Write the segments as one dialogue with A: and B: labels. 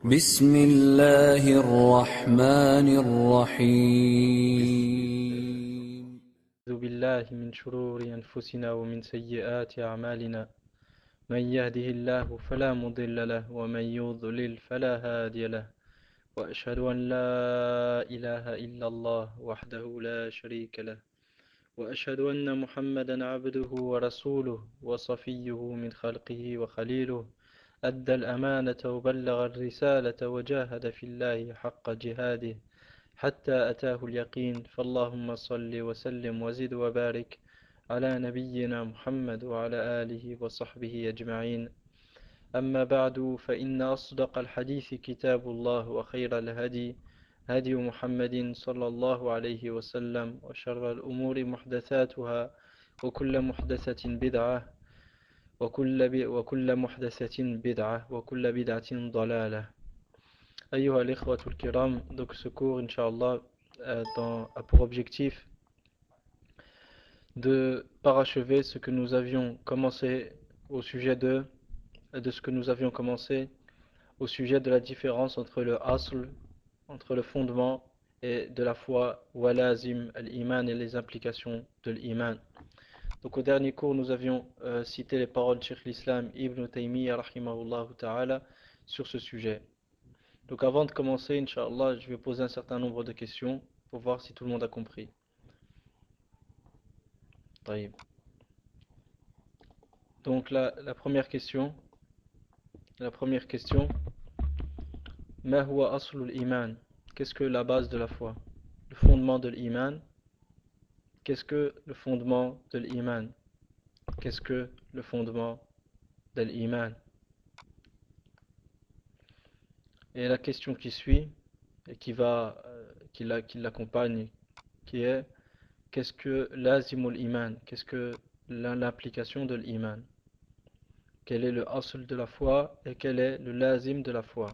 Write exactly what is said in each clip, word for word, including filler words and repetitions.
A: بسم الله الرحمن الرحيم.
B: أعوذ بالله من شرور أنفسنا ومن سيئات أعمالنا من يهده الله فلا مضل له ومن يضلل فلا هادي له وأشهد أن لا إله إلا الله وحده لا شريك له وأشهد أن محمدا عبده ورسوله وصفيه من خلقه وخليله أدى الأمانة وبلغ الرسالة وجاهد في الله حق جهاده حتى أتاه اليقين. فاللهم صل وسلم وزد وبارك على نبينا محمد وعلى آله وصحبه أجمعين. أما بعد، فإن أصدق الحديث كتاب الله وخير الهدي هدي محمد صلى الله عليه وسلم وشر الأمور محدثاتها وكل محدثة بدعة وكل, وكل محدثة بدعة وكل بدعة ضلالة. Ayyuha al-ikhwatul kiram, donc ce cours, Inch'Allah, euh, dans, a pour objectif de parachever ce que nous avions commencé au sujet de, de ce que nous avions commencé au sujet de la différence entre le asl, entre le fondement et de la foi, walazim, al-iman et les implications de l'iman. Donc au dernier cours, nous avions euh, cité les paroles de Cheikh l'Islam Ibn Taymiyyah rahimahullah ta'ala sur ce sujet. Donc avant de commencer, Inch'Allah, je vais poser un certain nombre de questions pour voir si tout le monde a compris. Taïb. Donc la, la première question, la première question, Ma huwa aslul iman? Qu'est-ce que la base de la foi? Le fondement de l'iman. Qu'est-ce que le fondement de l'iman? Qu'est-ce que le fondement de l'iman? Et la question qui suit et qui va, euh, qui la- qui l'accompagne, qui est qu'est-ce que lazimul iman? Qu'est-ce que l'implication de l'iman? Quel est le asl de la foi et quel est le lazim de la foi?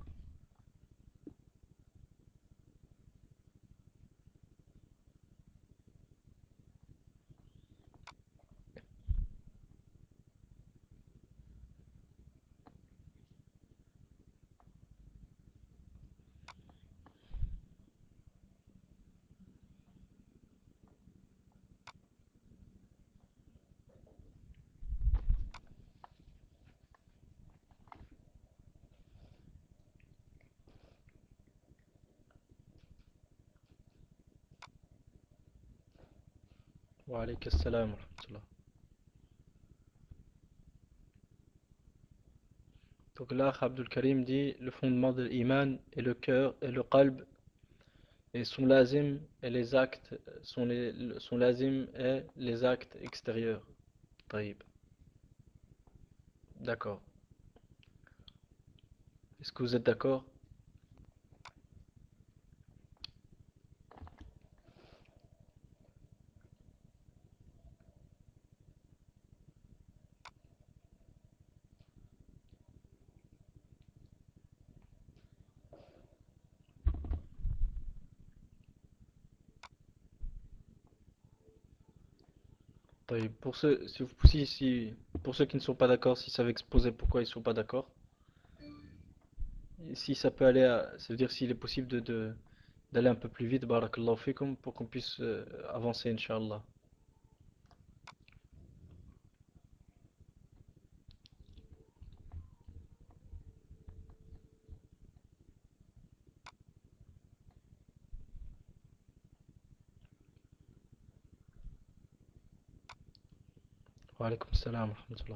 B: Wa alayka assalam wa rahmatullah. Donc là, Abdul Karim dit le fondement de l'iman est le cœur et le qalb et son lazim et les actes sont les, son lazim et les actes extérieurs. Taïb. D'accord. Est-ce que vous êtes d'accord? Taïb. Pour ceux, si, vous- si, si- pour ceux qui ne sont pas d'accord, s'ils savent exposer pourquoi ils ne sont pas d'accord, et si ça peut aller à, ça veut dire s'il est possible de, de- d'aller un peu plus vite, barakallahu fikum, pour qu'on puisse euh, avancer, Inch'Allah. Wa alaykum salam wa rahmatullah.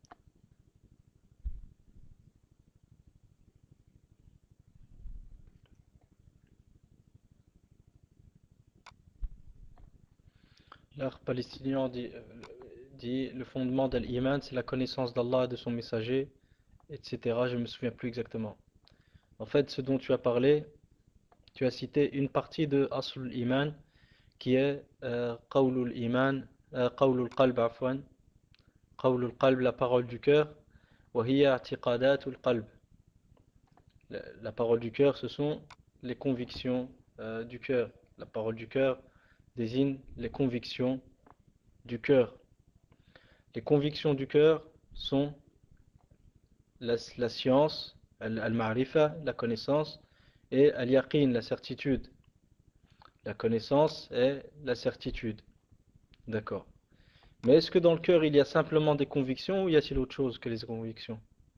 B: L'art palestinien dit, euh, dit le fondement de l'iman, c'est la connaissance d'Allah et de son messager, et cetera. Je ne me souviens plus exactement. En fait, ce dont tu as parlé, tu as cité une partie de Aslul Iman qui est euh, Qawlul Iman, euh, Qawlul Qalb, afwan, Qawlul Qalb, la parole du cœur, wa hiya i'tiqadatul qalb. La, la parole du cœur, ce sont les convictions euh, du cœur. La parole du cœur désigne les convictions du cœur. Les convictions du cœur sont la, la science, Al-ma'rifa, la connaissance, et al-yaqin, la certitude. La connaissance et la certitude. D'accord. Mais est-ce que dans le cœur, il y a simplement des convictions ou y a-t-il autre chose que les convictions?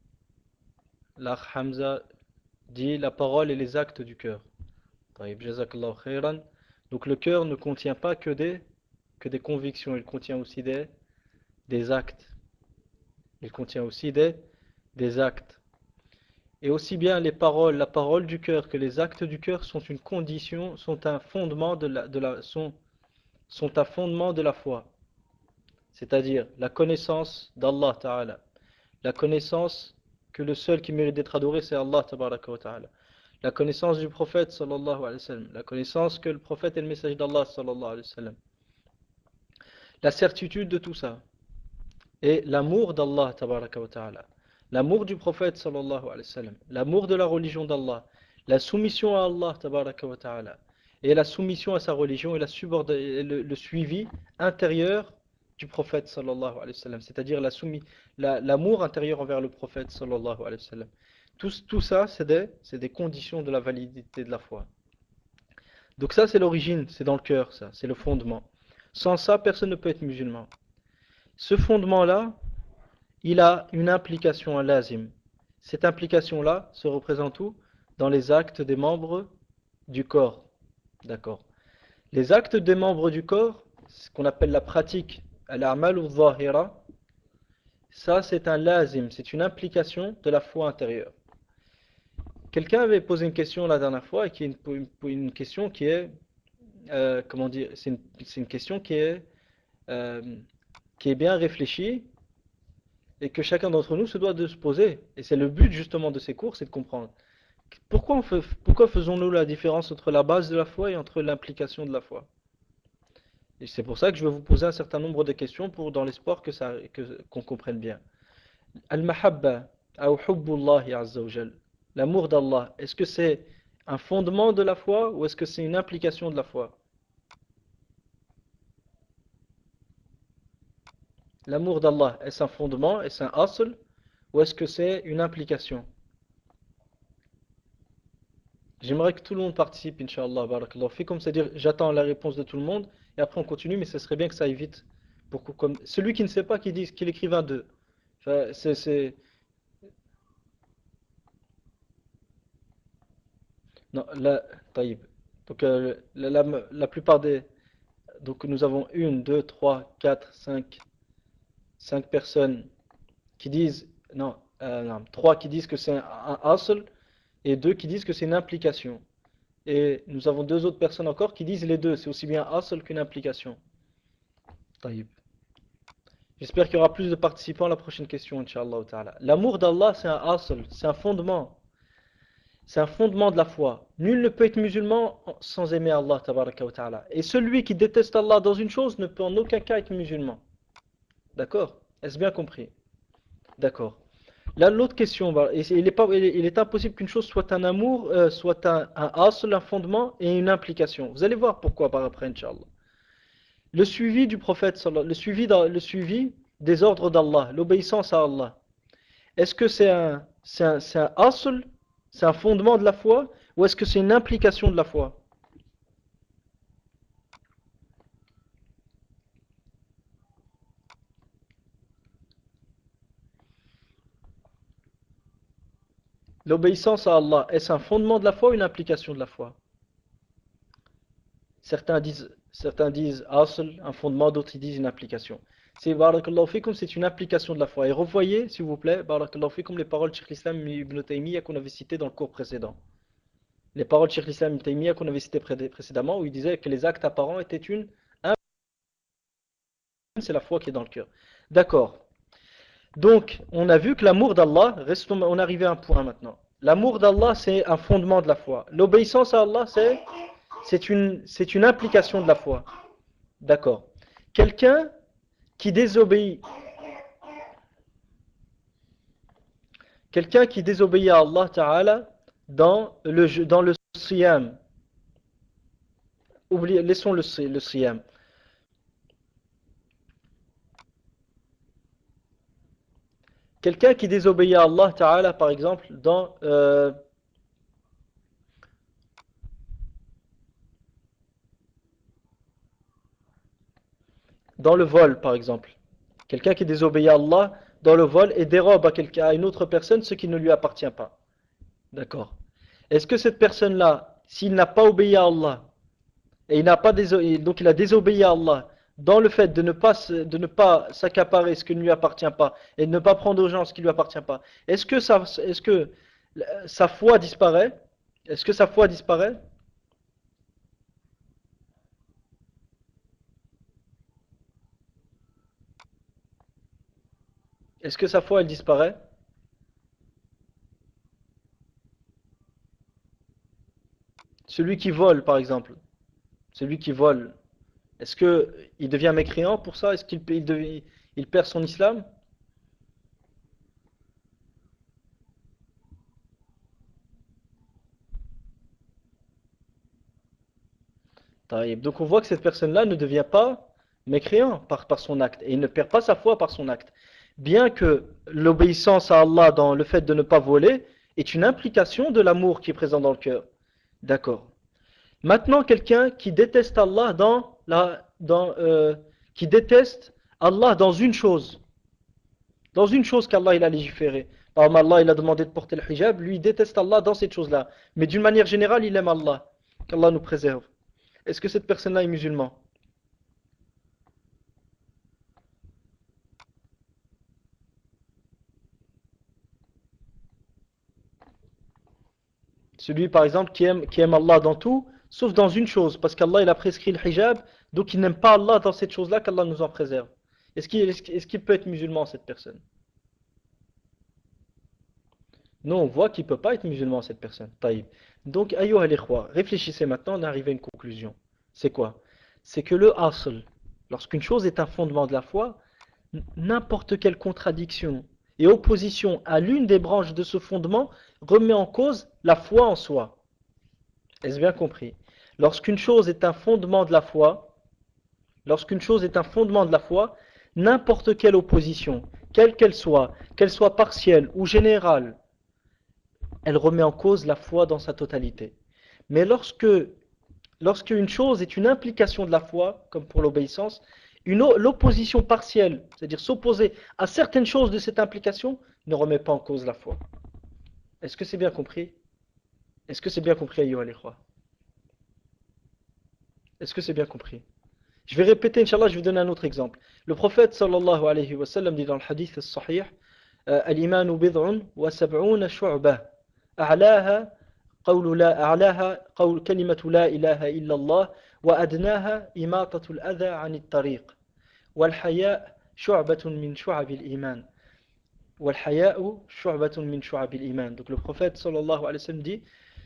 B: L'akh Hamza dit la parole et les actes du cœur. Taïb, jazakallahu khairan. Donc le cœur ne contient pas que des, que des convictions, il contient aussi des, des actes. Il contient aussi des, des actes. Et aussi bien les paroles, la parole du cœur que les actes du cœur sont une condition, sont un fondement de la, de la, sont, sont un fondement de la foi. C'est-à-dire la connaissance d'Allah Ta'ala. La connaissance que le seul qui mérite d'être adoré, c'est Allah Tabaraka wa Ta'ala. La connaissance du prophète sallallahu alayhi wa sallam. La connaissance que le prophète est le message d'Allah sallallahu alayhi wa sallam. La certitude de tout ça. Et l'amour d'Allah Tabaraka wa Ta'ala. L'amour du prophète sallallahu alayhi wa sallam. L'amour de la religion d'Allah. La soumission à Allah Tabaraka wa Ta'ala. Et la soumission à sa religion et, la et le, le suivi intérieur du prophète sallallahu alayhi wa sallam, c'est-à-dire la soumis, la, l'amour intérieur envers le prophète sallallahu alayhi wa sallam. Tout, tout ça, c'est des, c'est des conditions de la validité de la foi. Donc ça, c'est l'origine, c'est dans le cœur, ça, c'est le fondement. Sans ça, personne ne peut être musulman. Ce fondement-là, il a une implication à lazim. Cette implication-là se représente où? Dans les actes des membres du corps. D'accord. Les actes des membres du corps, ce qu'on appelle la pratique, al-a'mal ou zahira, ça c'est un lazim, c'est une implication de la foi intérieure. Quelqu'un avait posé une question la dernière fois, et qui est une, une, une question qui est, euh, comment dire, c'est une, c'est une question qui est, euh, qui est bien réfléchie, et que chacun d'entre nous se doit de se poser. Et c'est le but justement de ces cours, c'est de comprendre. Pourquoi, on fait, pourquoi faisons-nous la différence entre la base de la foi et entre l'implication de la foi? Et c'est pour ça que je vais vous poser un certain nombre de questions pour, dans l'espoir que ça, que, qu'on comprenne bien. Al-mahabba, ou hubbullahi azza wa jal. L'amour d'Allah, est-ce que c'est un fondement de la foi ou est-ce que c'est une implication de la foi? L'amour d'Allah, est-ce un fondement, est-ce un asl ou est-ce que c'est une implication? J'aimerais que tout le monde participe, Inch'Allah, barakallahu fikum, c'est-à-dire j'attends la réponse de tout le monde et après on continue, mais ce serait bien que ça aille vite. Pour que, comme, celui qui ne sait pas, qu'il dise qu'il écrive un deux. Enfin, c'est, c'est... Non, là, taïb. Donc euh, la, la, la plupart des... Donc nous avons une, deux, trois, quatre, cinq, cinq personnes qui disent... Non, euh, non, trois qui disent que c'est un, un asl et deux qui disent que c'est une implication. Et nous avons deux autres personnes encore qui disent les deux. C'est aussi bien un asl qu'une implication. Taïb. J'espère qu'il y aura plus de participants à la prochaine question, Inch'Allah ta'ala. L'amour d'Allah, c'est un asl, c'est un fondement. C'est un fondement de la foi. Nul ne peut être musulman sans aimer Allah tabaraka wa ta'ala. Et celui qui déteste Allah dans une chose ne peut en aucun cas être musulman. D'accord? Est-ce bien compris? D'accord. Là, l'autre question, il est, pas, il est impossible qu'une chose soit un amour, euh, soit un, un asl, un fondement et une implication. Vous allez voir pourquoi par après, Inch'Allah. Le suivi du prophète, le suivi, le suivi des ordres d'Allah, l'obéissance à Allah. Est-ce que c'est un, c'est un, c'est un asl, c'est un fondement de la foi, ou est-ce que c'est une implication de la foi? L'obéissance à Allah, est-ce un fondement de la foi ou une implication de la foi? Certains disent, certains disent asl, un fondement, d'autres disent une application. C'est barakallahu fikum, c'est une application de la foi. Et revoyez, s'il vous plaît, barakallahu fikum, les paroles de Cheikh l'Islam Ibn Taymiyyah qu'on avait citées dans le cours précédent. Les paroles de Cheikh l'Islam Ibn Taymiyyah qu'on avait citées précédemment, où il disait que les actes apparents étaient une, c'est la foi qui est dans le cœur. D'accord. Donc, on a vu que l'amour d'Allah, restons, on est arrivé à un point maintenant. L'amour d'Allah, c'est un fondement de la foi. L'obéissance à Allah, c'est c'est une, c'est une implication de la foi. D'accord. Quelqu'un qui désobéit, quelqu'un qui désobéit à Allah Ta'ala dans le, dans le siyam. Oubliez, laissons le, le siyam. quelqu'un qui désobéit à Allah Ta'ala, par exemple, dans, euh, dans le vol, par exemple. Quelqu'un qui désobéit à Allah dans le vol et dérobe à, quelqu'un, à une autre personne ce qui ne lui appartient pas. D'accord. Est-ce que cette personne-là, s'il n'a pas obéi à Allah, et il n'a pas déso- donc il a désobéi à Allah, dans le fait de ne pas, se- de ne pas s'accaparer ce qui ne lui appartient pas, et de ne pas prendre aux gens ce qui ne lui appartient pas, est-ce que, ça, est-ce que euh, sa foi disparaît? Est-ce que sa foi disparaît? Est-ce que sa foi, elle disparaît? Celui qui vole, par exemple. Celui qui vole. Est-ce que il devient mécréant pour ça? Est-ce qu'il il devient- il perd son islam? Taïb. Donc on voit que cette personne-là ne devient pas mécréant par, par son acte. Et il ne perd pas sa foi par son acte. Bien que l'obéissance à Allah dans le fait de ne pas voler est une implication de l'amour qui est présent dans le cœur. D'accord. Maintenant, quelqu'un qui déteste Allah dans la, dans, euh, qui déteste Allah dans une chose, dans une chose qu'Allah il a légiféré. Par exemple, Allah il a demandé de porter le hijab, lui il déteste Allah dans cette chose-là. Mais d'une manière générale, il aime Allah. Qu'Allah nous préserve. Est-ce que cette personne-là est musulman? Celui par exemple qui aime, qui aime Allah dans tout, sauf dans une chose, parce qu'Allah il a prescrit le hijab, donc il n'aime pas Allah dans cette chose-là, qu'Allah nous en préserve. Est-ce qu'il est est qu'il peut être musulman cette personne? Non, on voit qu'il ne peut pas être musulman cette personne. Taïb. Donc, ayyuha al-ikhwa, réfléchissez maintenant, on est arrivé à une conclusion. C'est quoi? C'est que le asl, lorsqu'une chose est un fondement de la foi, n'importe quelle contradiction et opposition à l'une des branches de ce fondement remet en cause la foi en soi. Est-ce bien compris? Lorsqu'une chose est un fondement de la foi, lorsqu'une chose est un fondement de la foi, n'importe quelle opposition, quelle qu'elle soit, qu'elle soit partielle ou générale, elle remet en cause la foi dans sa totalité. Mais lorsque, lorsque une chose est une implication de la foi, comme pour l'obéissance, l'opposition partielle, c'est-à-dire s'opposer à certaines choses de cette implication, ne remet pas en cause la foi. Est-ce que c'est bien compris? Est-ce que c'est bien compris, ayyuha al-ikhwa? Est-ce que c'est bien compris? Je vais répéter, Inch'Allah, je vais donner un autre exemple. Le prophète sallallahu alayhi wa sallam dit dans le hadith sahih, Al-imanu bid'un wa sab'una shu'bah. أعلاها قول لا أعلاها قول كلمة لا إله إلا الله وأدناها إماطة الأذى عن الطريق والحياء شعبة من شعب الإيمان والحياء شعبة من شعب الإيمان. Donc le prophète sallallahu alayhi wa sallam dit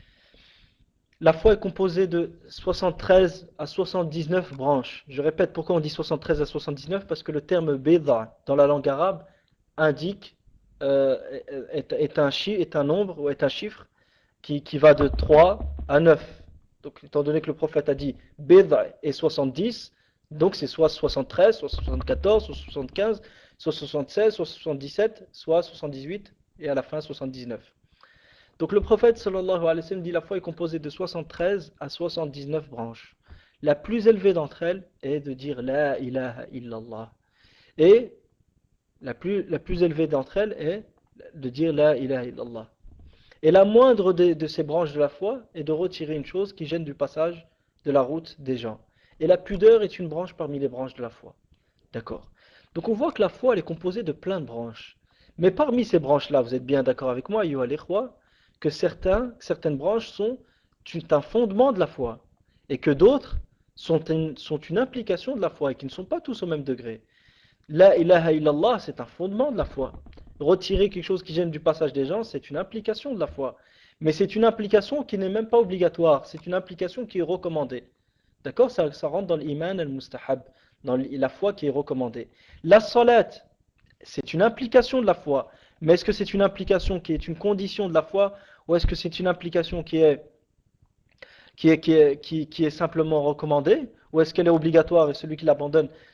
B: la foi est composée de soixante-treize à soixante-dix-neuf branches. Je répète pourquoi on dit soixante-treize à soixante-dix-neuf, parce que le terme bid'a dans la langue arabe indique euh, est, est, un chi, est un nombre ou est un chiffre qui, qui va de trois à neuf. Donc étant donné que le prophète a dit bid'a et soixante-dix, donc c'est soit soixante-treize, soit soixante-quatorze, soit soixante-quinze, soit soixante-seize, soit soixante-dix-sept, soit soixante-dix-huit et à la fin soixante-dix-neuf. Donc le prophète sallallahu alayhi wa sallam dit la foi est composée de soixante-treize à soixante-dix-neuf branches. La plus élevée d'entre elles est de dire la ilaha illallah. Et la plus, la plus élevée d'entre elles est de dire la ilaha illallah. Et la moindre de, de ces branches de la foi est de retirer une chose qui gêne du passage de la route des gens. Et la pudeur est une branche parmi les branches de la foi. D'accord. Donc on voit que la foi elle est composée de plein de branches. Mais parmi ces branches-là, vous êtes bien d'accord avec moi, ayyuha al-ikhwa, que certains, certaines branches sont un fondement de la foi et que d'autres sont une, sont une implication de la foi et qui ne sont pas tous au même degré. La ilaha illallah, c'est un fondement de la foi. Retirer quelque chose qui gêne du passage des gens, c'est une implication de la foi. Mais c'est une implication qui n'est même pas obligatoire, c'est une implication qui est recommandée. D'accord? ça, ça rentre dans l'iman al-mustahab, dans la foi qui est recommandée. La salat, c'est une implication de la foi. Mais est-ce que c'est une implication qui est une condition de la foi ou est-ce que c'est une implication qui est, qui est, qui est, qui, qui est simplement recommandée ou est-ce qu'elle est obligatoire et celui qui l'abandonne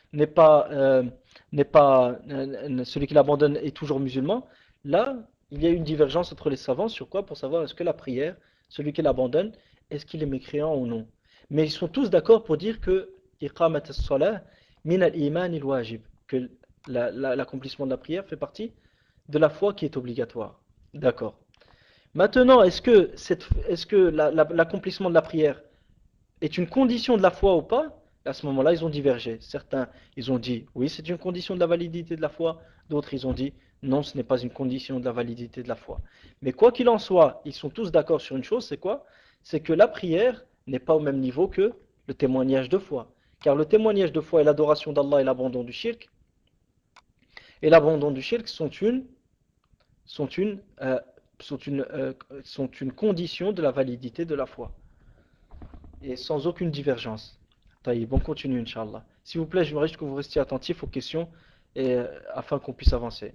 B: n'est pas, euh, n'est pas euh, celui qui l'abandonne est toujours musulman, là, il y a une divergence entre les savants sur quoi pour savoir est-ce que la prière, celui qui l'abandonne, est-ce qu'il est mécréant ou non. Mais ils sont tous d'accord pour dire que iqamat as-salah min al-iman il-wajib, que la- la- l'accomplissement de la prière fait partie de la foi qui est obligatoire. D'accord. Maintenant, est-ce que, cette, est-ce que la- la- l'accomplissement de la prière est une condition de la foi ou pas? À ce moment-là, ils ont divergé. Certains, ils ont dit, oui, c'est une condition de la validité de la foi. D'autres, ils ont dit, non, ce n'est pas une condition de la validité de la foi. Mais quoi qu'il en soit, ils sont tous d'accord sur une chose, c'est quoi? C'est que la prière n'est pas au même niveau que le témoignage de foi. Car le témoignage de foi et l'adoration d'Allah et l'abandon du shirk, et l'abandon du shirk sont une, sont une, euh, sont une, euh, sont une condition de la validité de la foi. Et sans aucune divergence. Taïb, on continue, Inch'Allah. S'il vous plaît, j'aimerais juste que vous restiez attentifs aux questions et, euh, afin qu'on puisse avancer.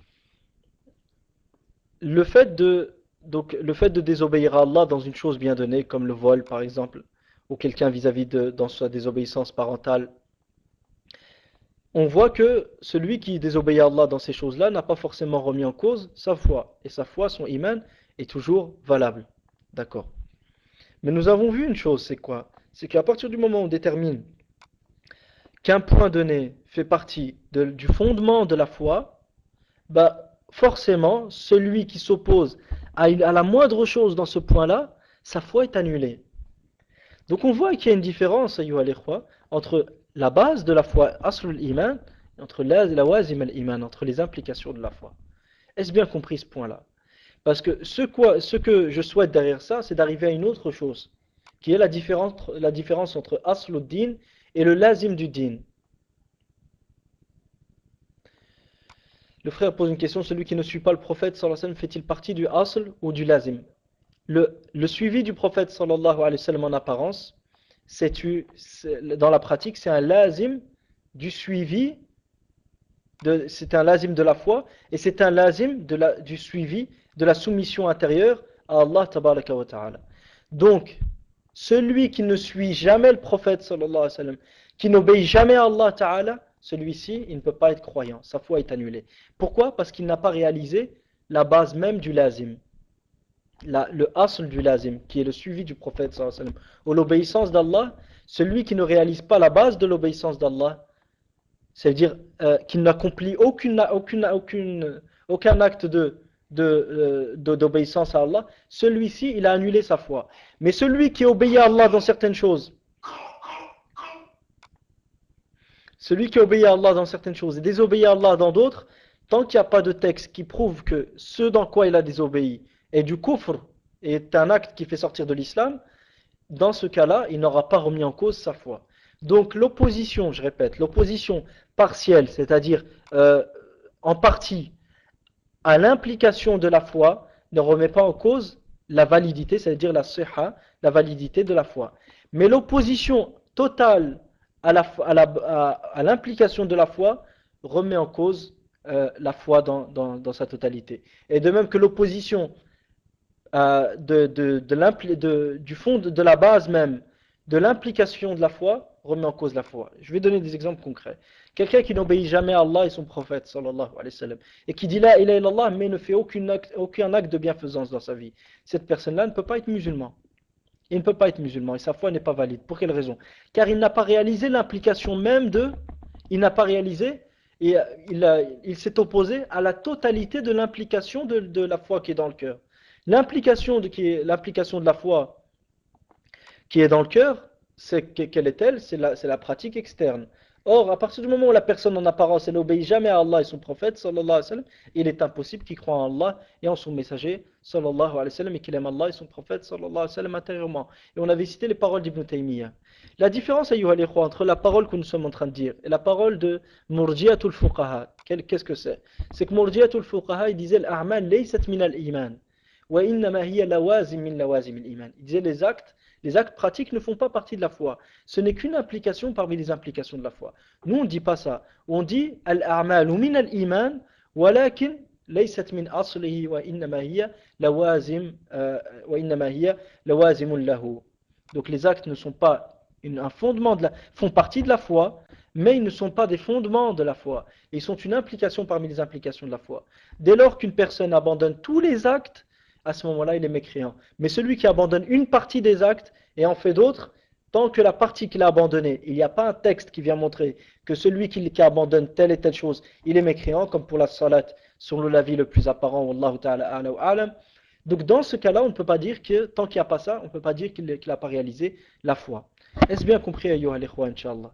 B: Le fait de, donc, le fait de désobéir à Allah dans une chose bien donnée, comme le vol par exemple, ou quelqu'un vis-à-vis de dans sa désobéissance parentale, on voit que celui qui désobéit à Allah dans ces choses-là n'a pas forcément remis en cause sa foi. Et sa foi, son iman, est toujours valable. D'accord. Mais nous avons vu une chose, c'est quoi? C'est qu'à partir du moment où on détermine qu'un point donné fait partie de- du fondement de la foi, bah forcément, celui qui s'oppose à, une- à la moindre chose dans ce point-là, sa foi est annulée. Donc on voit qu'il y a une différence, ayyuha al-ikhwa, entre la base de la foi, aslul iman, et entre la, la wazim al-iman, entre les implications de la foi. Est-ce bien compris ce point-là? Parce que ce, quoi, ce que je souhaite derrière ça, c'est d'arriver à une autre chose, qui est la différence, la différence entre aslul din et le lazim du din. Le frère pose une question, celui qui ne suit pas le prophète sallallahu alayhi wa sallam fait-il partie du asl ou du lazim? le, le suivi du prophète sallallahu alayhi wa sallam en apparence, c'est, dans la pratique, c'est un lazim du suivi, de, c'est un lazim de la foi, et c'est un lazim de la, du suivi de la soumission intérieure à Allah tabaraka wa ta'ala. Donc, celui qui ne suit jamais le prophète sallallahu alayhi wa sallam, qui n'obéit jamais à Allah ta'ala, celui-ci, il ne peut pas être croyant, sa foi est annulée. Pourquoi? Parce qu'il n'a pas réalisé la base même du lazim. La, le asl du lazim, qui est le suivi du prophète sallallahu alayhi wa sallam, ou l'obéissance d'Allah, celui qui ne réalise pas la base de l'obéissance d'Allah, c'est-à-dire euh, qu'il n'accomplit aucune, aucune, aucune, aucun acte de, de, euh, de, d'obéissance à Allah, celui-ci, il a annulé sa foi. Mais celui qui obéit à Allah dans certaines choses, celui qui obéit à Allah dans certaines choses et désobéit à Allah dans d'autres, tant qu'il n'y a pas de texte qui prouve que ce dans quoi il a désobéi est du kufr, est un acte qui fait sortir de l'islam, dans ce cas-là, il n'aura pas remis en cause sa foi. Donc l'opposition, je répète, l'opposition partielle, c'est-à-dire euh, en partie à l'implication de la foi, ne remet pas en cause la validité, c'est-à-dire la sihha, la validité de la foi. Mais l'opposition totale à, la, à, la, à, à l'implication de la foi remet en cause euh, la foi dans, dans, dans sa totalité. Et de même que l'opposition euh, de, de, de de, du fond de, de la base même de l'implication de la foi remet en cause la foi. Je vais donner des exemples concrets. Quelqu'un qui n'obéit jamais à Allah et son prophète sallallahu alayhi wa sallam et qui dit la ilaha illallah mais ne fait aucun acte, aucun acte de bienfaisance dans sa vie, cette personne-là ne peut pas être musulman. Il ne peut pas être musulman et sa foi n'est pas valide. Pour quelle raison? Car il n'a pas réalisé l'implication même de, il n'a pas réalisé et il, a, il s'est opposé à la totalité de l'implication de, de la foi qui est dans le cœur. L'implication de, qui est, l'implication de la foi qui est dans le cœur, c'est, quelle est-elle? C'est la, c'est la pratique externe. Or, à partir du moment où la personne en apparence, elle n'obéit jamais à Allah et son prophète, sallallahu alayhi wa sallam, il est impossible qu'il croie en Allah et en son messager, sallallahu alayhi wa sallam, et qu'il aime Allah et son prophète, sallallahu alayhi wa sallam, intérieurement. Et on avait cité les paroles d'Ibn Taymiyyah. La différence, ayyuha al-ikhwa, entre la parole que nous sommes en train de dire et la parole de Murji'atul Fuqaha, qu'est-ce que c'est? C'est que Murji'atul Fuqaha, il disait l'a'mal laysat min al-iman, wa innama hiya lawazim min lawazim al-iman. Il disait les actes Les actes pratiques ne font pas partie de la foi. Ce n'est qu'une implication parmi les implications de la foi. Nous, on ne dit pas ça. On dit al-a'malu min al-iman, walakin laysat min aslihi wa innama hiya lawazim wa innama hiya lawazimun lahu. Donc les actes ne sont pas une, un fondement de la, font partie de la foi, mais ils ne sont pas des fondements de la foi. Ils sont une implication parmi les implications de la foi. Dès lors qu'une personne abandonne tous les actes, à ce moment-là, il est mécréant. Mais celui qui abandonne une partie des actes et en fait d'autres, tant que la partie qu'il a abandonnée, il n'y a pas un texte qui vient montrer que celui qui, qui abandonne telle et telle chose, il est mécréant, comme pour la salat, selon l'avis le plus apparent, wallahu ta'ala a'la wa a'lam. Donc dans ce cas-là, on ne peut pas dire que, tant qu'il n'y a pas ça, on ne peut pas dire qu'il n'a pas réalisé la foi. Est-ce bien compris, ayyuha al-ikhwa, inch'Allah?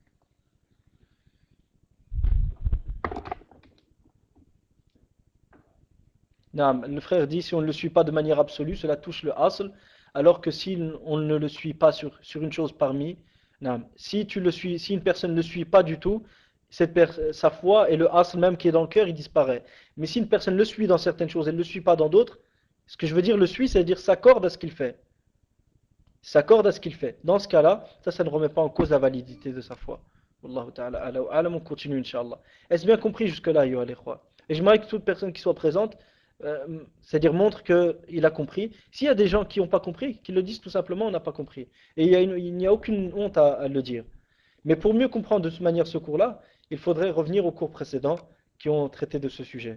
B: Naam, le frère dit, si on ne le suit pas de manière absolue, cela touche le asl, alors que si on ne le suit pas sur, sur une chose parmi, naam, si, tu le suis, si une personne ne le suit pas du tout, cette sa foi et le asl même qui est dans le cœur, il disparaît. Mais si une personne le suit dans certaines choses et ne le suit pas dans d'autres, ce que je veux dire le suit, c'est-à-dire s'accorde à ce qu'il fait. S'accorde à ce qu'il fait. Dans ce cas-là, ça, ça ne remet pas en cause la validité de sa foi. Wallahu ta'ala ala wa alam, on continue, Inch'Allah. Est-ce bien compris jusque-là, yo al-ikhwa? Et j'aimerais que toute personne qui soit présente, euh, c'est-à-dire montre qu'il a compris. S'il y a des gens qui n'ont pas compris, qu'ils le disent tout simplement, on n'a pas compris. Et il n'y a, a aucune honte à, à le dire. Mais pour mieux comprendre de toute manière ce cours-là, il faudrait revenir aux cours précédents qui ont traité de ce sujet.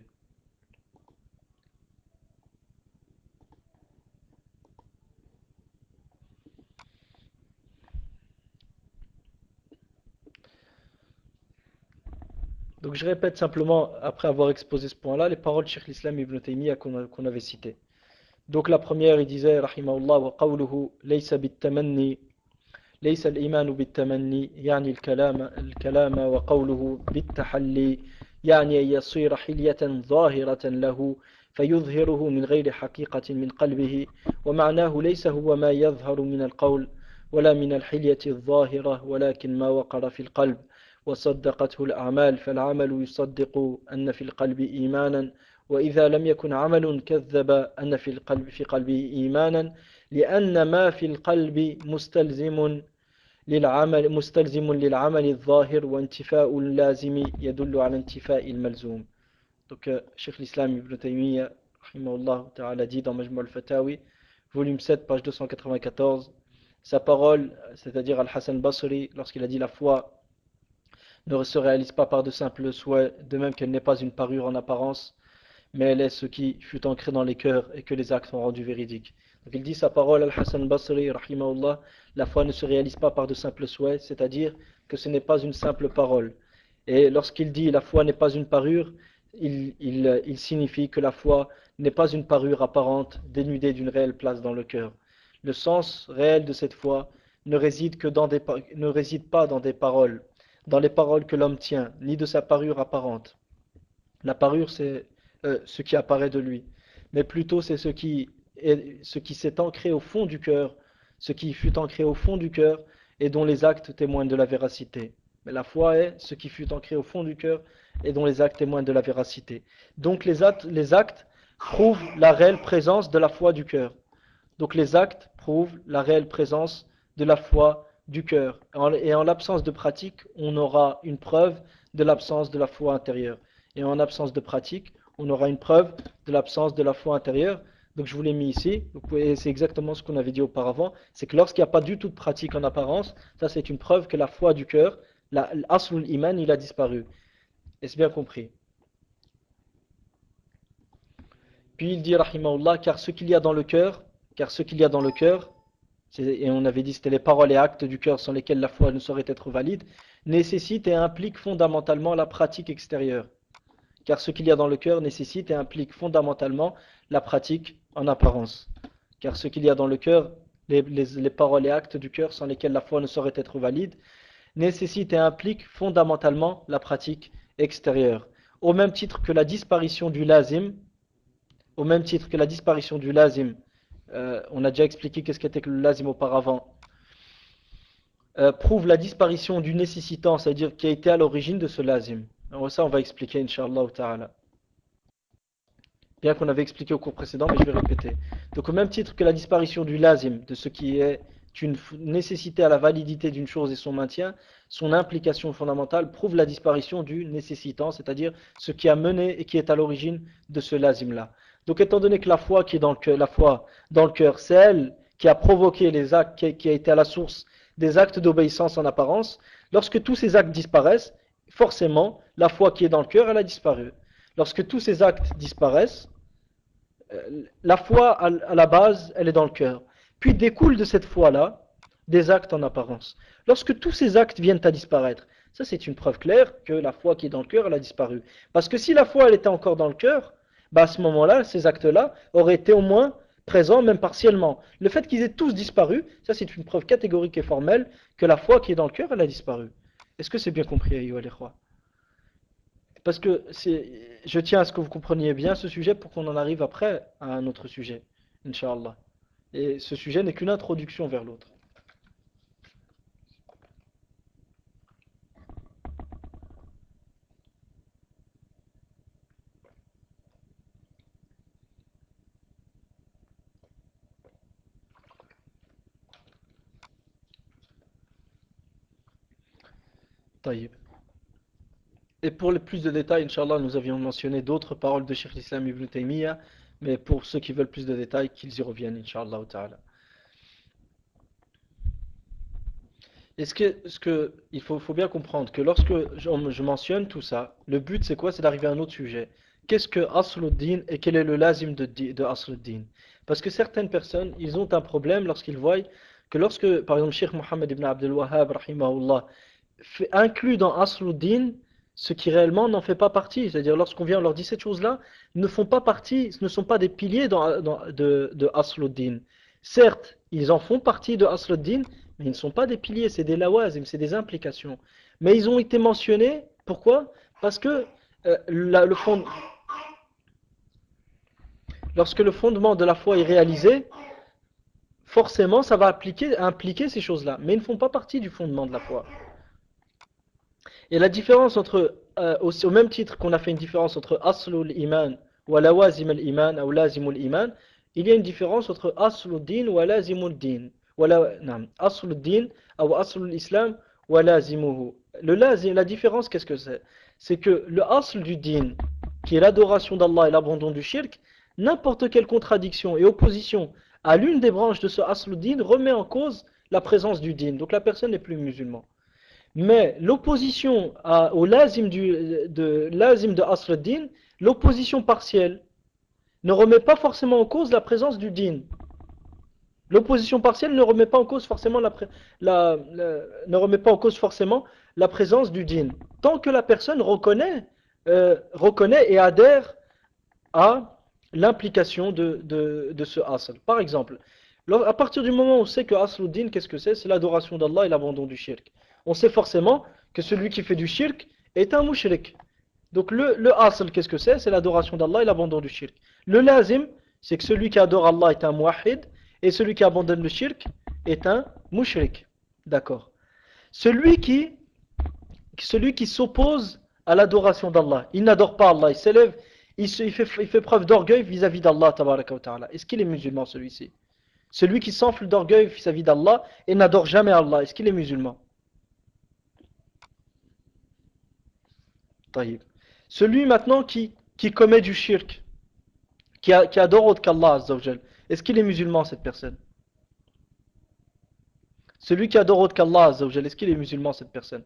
B: Donc je répète simplement, après avoir exposé ce point-là, les paroles de Cheikh l'Islam Ibn Taymiyyah qu'on qu'on avait citées. Donc la première, il disait, rahimahullah, wa qawluhu laysa bit-tamanni, laysa al-iman bit-tamanni, yani al-kalama, al-kalama wa qawluhu bit-tahalli, yani an yasira hilyatan zahiratan lahu, فيظهره من غير حقيقة من قلبه ومعناه ليس هو ما يظهر من القول ولا من الحلية الظاهرة ولكن ما وقر في القلب وصدقته الأعمال فالعمل يصدق أن في القلب إيمانا وإذا لم يكن عمل كذب أن في القلب في قلبه إيمانا لأن ما في القلب مستلزم للعمل مستلزم للعمل الظاهر وانتفاء اللازم يدل على انتفاء الملزوم. Donc, euh, Cheikh l'Islam Ibn Taymiyyah, rahimahullah ta'ala, dit dans Majmu' al-Fatawi, volume sept, page deux cent quatre-vingt-quatorze, sa parole, c'est-à-dire Al-Hassan Basri, lorsqu'il a dit la foi ne se réalise pas par de simples souhaits, de même qu'elle n'est pas une parure en apparence, mais elle est ce qui fut ancré dans les cœurs et que les actes ont rendu véridique. Donc il dit sa parole, Al-Hassan Basri, rahimahullah, la foi ne se réalise pas par de simples souhaits, c'est-à-dire que ce n'est pas une simple parole. Et lorsqu'il dit la foi n'est pas une parure, il, il, il signifie que la foi n'est pas une parure apparente, dénudée d'une réelle place dans le cœur. Le sens réel de cette foi ne réside, que dans des, ne réside pas dans des paroles, dans les paroles que l'homme tient, ni de sa parure apparente. La parure, c'est euh, ce qui apparaît de lui, mais plutôt c'est ce qui est, ce qui s'est ancré au fond du cœur, ce qui fut ancré au fond du cœur et dont les actes témoignent de la véracité. Mais la foi est ce qui fut ancré au fond du cœur et dont les actes témoignent de la véracité. Donc les actes, les actes prouvent la réelle présence de la foi du cœur. Donc les actes prouvent la réelle présence de la foi du cœur. Et en l'absence de pratique, on aura une preuve de l'absence de la foi intérieure. Et en absence de pratique, on aura une preuve de l'absence de la foi intérieure. Donc je vous l'ai mis ici, et c'est exactement ce qu'on avait dit auparavant, c'est que lorsqu'il n'y a pas du tout de pratique en apparence, ça c'est une preuve que la foi du cœur, l'aslul iman, il a disparu. Est-ce bien compris? Puis il dit, rahimahullah, car ce qu'il y a dans le cœur, car ce qu'il y a dans le cœur, et on avait dit c'était les paroles et actes du cœur sans lesquels la foi ne saurait être valide, nécessite et implique fondamentalement la pratique extérieure. Car ce qu'il y a dans le cœur nécessite et implique fondamentalement la pratique en apparence. Car ce qu'il y a dans le cœur, les, les, les paroles et actes du cœur sans lesquels la foi ne saurait être valide, nécessite et implique fondamentalement la pratique extérieure. Au même titre que la disparition du lazim, au même titre que la disparition du lazim, euh, on a déjà expliqué qu'est-ce qu'était que le lazim auparavant, euh, prouve la disparition du nécessitant, c'est-à-dire qui a été à l'origine de ce lazim. Alors ça on va expliquer incha'Allah ta'ala. Bien qu'on avait expliqué au cours précédent, mais je vais répéter. Donc au même titre que la disparition du lazim, de ce qui est une nécessité à la validité d'une chose et son maintien, son implication fondamentale prouve la disparition du nécessitant, c'est-à-dire ce qui a mené et qui est à l'origine de ce lazim-là. Donc étant donné que la foi qui est dans le cœur, la foi dans le cœur, c'est elle qui a provoqué les actes, qui a, qui a été à la source des actes d'obéissance en apparence, Lorsque tous ces actes disparaissent, forcément, la foi qui est dans le cœur, elle a disparu. Lorsque tous ces actes disparaissent, euh, la foi, à à la base, elle est dans le cœur. Puis découle de cette foi-là des actes en apparence. Lorsque tous ces actes viennent à disparaître, ça c'est une preuve claire que la foi qui est dans le cœur, elle a disparu. Parce que si la foi, elle était encore dans le cœur, bah à ce moment-là, ces actes-là auraient été au moins présents, même partiellement. Le fait qu'ils aient tous disparu, ça c'est une preuve catégorique et formelle que la foi qui est dans le cœur, elle a disparu. Est-ce que c'est bien compris, ayyuha al-ikhwa? Parce que c'est, je tiens à ce que vous compreniez bien ce sujet pour qu'on en arrive après à un autre sujet, Inch'Allah. Et ce sujet n'est qu'une introduction vers l'autre. Taïb. Et pour les plus de détails, Inch'Allah, nous avions mentionné d'autres paroles de Cheikh l'Islam Ibn Taymiyyah, mais pour ceux qui veulent plus de détails, qu'ils y reviennent, Inch'Allah ta'ala. Est-ce que, ce que, il faut, faut bien comprendre que lorsque je, je mentionne tout ça, le but c'est quoi? C'est d'arriver à un autre sujet. Qu'est-ce que Asluddin et quel est le lazim de, de Asluddin? Parce que certaines personnes, ils ont un problème lorsqu'ils voient que lorsque, par exemple, Cheikh Mohammed ibn Abdel Wahhab, rahimahullah, fait- inclut dans Asluddin ce qui réellement n'en fait pas partie. C'est-à-dire lorsqu'on vient, on leur dit ces choses-là ne font pas partie, ce ne sont pas des piliers dans, dans- de, de Asluddin. Certes, ils en font partie de Asluddin, mais ils ne sont pas des piliers, c'est des lawazim, c'est des implications. Mais ils ont été mentionnés, pourquoi? Parce que euh, la- le fond, lorsque le fondement de la foi est réalisé, forcément ça va appliquer, impliquer ces choses-là, mais ils ne font pas partie du fondement de la foi. Et la différence entre, euh, au, au même titre qu'on a fait une différence entre aslul iman ou lawazim al iman ou lazimul iman, il y a une différence entre aslul din ou lazimul din. Aslul din ou aslul islam ou lazimuhu. Le lazim, la différence, qu'est-ce que c'est? C'est que le asl du din, qui est l'adoration d'Allah et l'abandon du shirk, n'importe quelle contradiction et opposition à l'une des branches de ce aslul din remet en cause la présence du din. Donc la personne n'est plus musulman. Mais l'opposition à- au lazim, du, de, lazim de Asl al-Din, l'opposition partielle, ne remet pas forcément en cause la présence du din. L'opposition partielle ne remet pas en cause forcément la, la, la- ne remet pas en cause forcément la présence du din. Tant que la personne reconnaît, euh, reconnaît et adhère à l'implication de, de, de ce asl. Par exemple, à partir du moment où on sait que Asluddin, qu'est-ce que c'est? C'est l'adoration d'Allah et l'abandon du shirk. On sait forcément que celui qui fait du shirk est un mushrik. Donc le, le asl, qu'est-ce que c'est? C'est l'adoration d'Allah et l'abandon du shirk. Le lazim, c'est que celui qui adore Allah est un muwahhid et celui qui abandonne le shirk est un mushrik. D'accord. Celui qui, celui qui s'oppose à l'adoration d'Allah, il n'adore pas Allah, il s'élève, il, se, il, fait, il fait preuve d'orgueil vis-à-vis d'Allah, tabaraka wa ta'ala. Est-ce qu'il est musulman celui-ci? Celui qui s'enfle d'orgueil vis-à-vis d'Allah et n'adore jamais Allah, est-ce qu'il est musulman? Taïb. Celui maintenant qui, qui commet du shirk, qui, a, qui adore autre qu'Allah, Azzawajal, est-ce qu'il est musulman cette personne? Celui qui adore autre qu'Allah, Azzawajal, est-ce qu'il est musulman cette personne?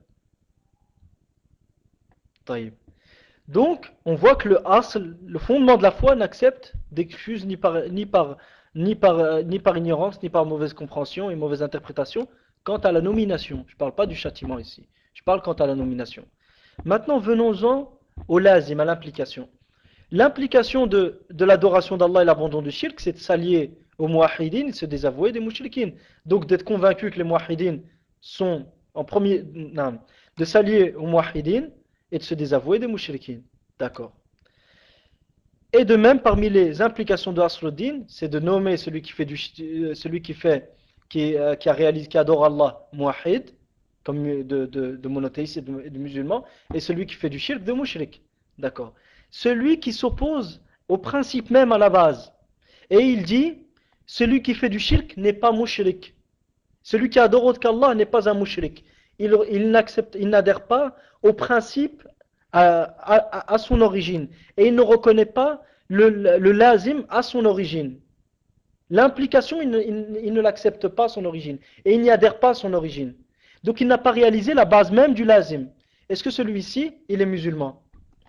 B: Taïb. Donc, on voit que le asl, le fondement de la foi, n'accepte d'excuses ni par, ni, par, ni, par, euh, ni par ignorance, ni par mauvaise compréhension et mauvaise interprétation quant à la nomination. Je ne parle pas du châtiment ici. Je parle quant à la nomination. Maintenant, venons-en au lazim, à l'implication. L'implication de, de l'adoration d'Allah et l'abandon du shirk, c'est de s'allier aux muwahhidin et de se désavouer des mushrikin. Donc, d'être convaincu que les muwahhidin sont, en premier, non, de s'allier aux muwahhidin et de se désavouer des mushrikin. D'accord. Et de même, parmi les implications de Asluddin, c'est de nommer celui qui fait du, celui qui fait, qui, euh, qui a réalisé, qui adore Allah, muwahhid, comme de, de, de monothéistes et de, de musulmans, et celui qui fait du shirk, de mushrik. D'accord. Celui qui s'oppose au principe même à la base. Et il dit, celui qui fait du shirk n'est pas mushrik. Celui qui adore autre qu'Allah n'est pas un mushrik. Il, il n'accepte, il n'adhère pas au principe à, à, à son origine. Et il ne reconnaît pas le, le lazim à son origine. L'implication, il ne, il, il ne l'accepte pas à son origine. Et il n'y adhère pas à son origine. Donc il n'a pas réalisé la base même du lazim. Est-ce que celui-ci, il est musulman?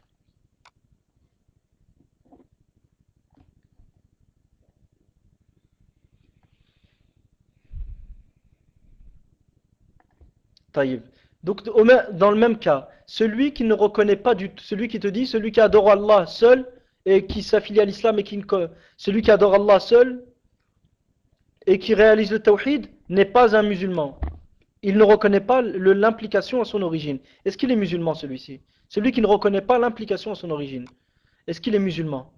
B: Taïb. Donc au même- dans le même cas, celui qui ne reconnaît pas du tout, celui qui te dit, celui qui adore Allah seul et qui s'affilie à l'islam et qui ne co- celui qui adore Allah seul et qui réalise le tawhid n'est pas un musulman. Il ne reconnaît pas le- l'implication à son origine. Est-ce qu'il est musulman celui-ci? Celui qui ne reconnaît pas l'implication à son origine. Est-ce qu'il est musulman?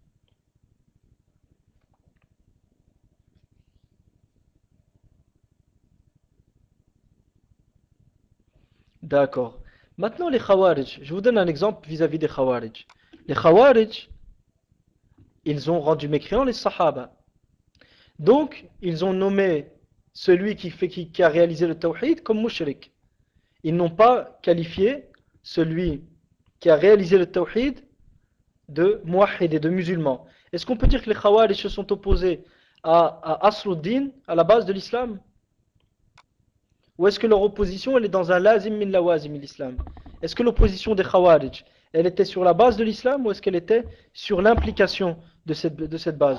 B: D'accord. Maintenant les Khawarij, je vous donne un exemple vis-à-vis des Khawarij. Les Khawarij, ils ont rendu mécréants les Sahaba. Donc, ils ont nommé celui qui, fait, qui, qui a réalisé le tawhid comme mushrik. Ils n'ont pas qualifié celui qui a réalisé le tawhid de muwahhid et de musulman. Est-ce qu'on peut dire que les Khawarij se sont opposés à, à Asluddin, à la base de l'islam? Ou est-ce que leur opposition elle est dans un lazim min lawazim l'islam? Est-ce que l'opposition des Khawarij elle était sur la base de l'islam ou est-ce qu'elle était sur l'implication de cette, de cette base?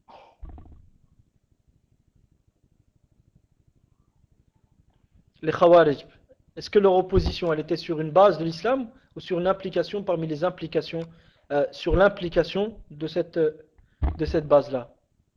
B: Les Khawarij, est-ce que leur opposition elle était sur une base de l'islam ou sur une implication parmi les implications, euh, sur l'implication de cette, euh, de cette base-là?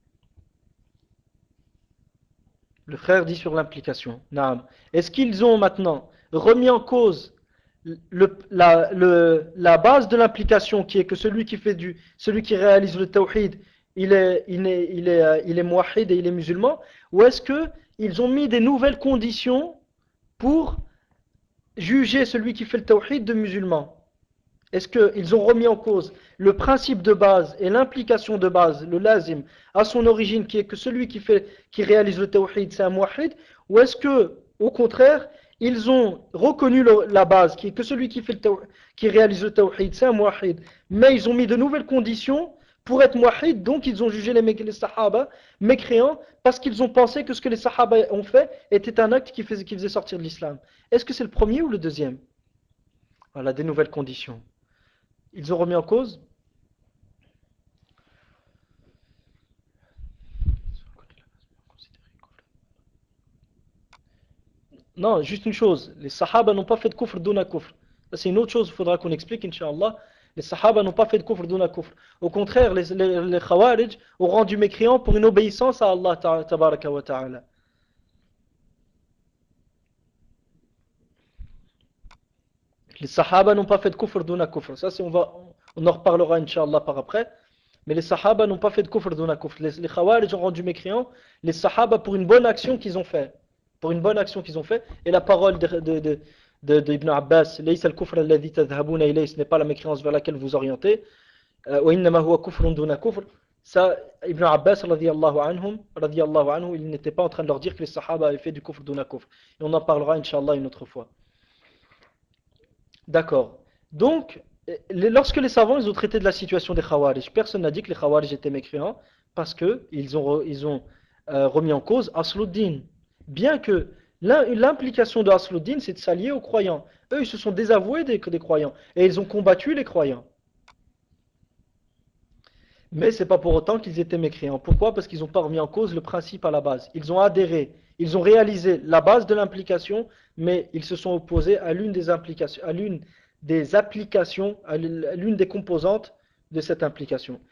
B: Le frère dit sur l'implication. Naam. Est-ce qu'ils ont maintenant remis en cause le, la, le, la base de l'implication qui est que celui qui fait du, celui qui réalise le tawhid, il est, il est, il est, euh, il est muwahhid et il est musulman, ou est-ce que ils ont mis des nouvelles conditions pour juger celui qui fait le tawhid de musulman? Est-ce qu'ils ont remis en cause le principe de base et l'implication de base, le lazim, à son origine, qui est que celui qui, fait, qui réalise le tawhid, c'est un muwahhid? Ou est-ce que, au contraire, ils ont reconnu le, la base, qui est que celui qui, fait le tawhid, qui réalise le tawhid, c'est un muwahhid, mais ils ont mis de nouvelles conditions pour être muwahhid, donc ils ont jugé les, les sahaba mécréants, parce qu'ils ont pensé que ce que les sahaba ont fait était un acte qui faisait, qui faisait sortir de l'islam. Est-ce que c'est le premier ou le deuxième? Voilà, des nouvelles conditions. Ils ont remis en cause. Non, juste une chose. Les Sahaba n'ont pas fait de kufr duna kufr. C'est une autre chose, il faudra qu'on explique, Inch'Allah. Les Sahaba n'ont pas fait de kufr duna kufr. Au contraire, les, les, les Khawarij ont rendu mécréants pour une obéissance à Allah tabaraka wa ta'ala. Les Sahaba n'ont pas fait de kufr duna kufr. Ça, on, va, on en reparlera, Inch'Allah, par après. Mais les Sahaba n'ont pas fait de kufr duna kufr. Les, les Khawarij ont rendu mécréants les Sahaba pour une bonne action qu'ils ont fait. Pour une bonne action qu'ils ont fait. Et la parole de, de, de, de, de Ibn Abbas, Laysa al-kufr alladhi tadhhabuna ilayhi, ce n'est pas la mécréance vers laquelle vous orientez. Wa innama huwa kufrun duna kufr. Ça, Ibn Abbas, radiyallahu anhum, radiyallahu anhu, il n'était pas en train de leur dire que les Sahaba avaient fait du kufr duna kufr. Et on en parlera, Inch'Allah, une autre fois. D'accord. Donc, les- lorsque les savants ils ont traité de la situation des Khawarij, personne n'a dit que les Khawarij étaient mécréants parce qu'ils ont, re- ils ont euh, remis en cause Asluddin. Bien que l'im- l'implication de Asluddin, c'est de s'allier aux croyants. Eux, ils se sont désavoués des, des croyants et ils ont combattu les croyants. Mais c'est pas pour autant qu'ils étaient mécréants. Pourquoi? Parce qu'ils n'ont pas remis en cause le principe à la base. Ils ont adhéré, ils ont réalisé la base de l'implication, mais ils se sont opposés à l'une des implications, à l'une des applications, à l'une des composantes de cette implication.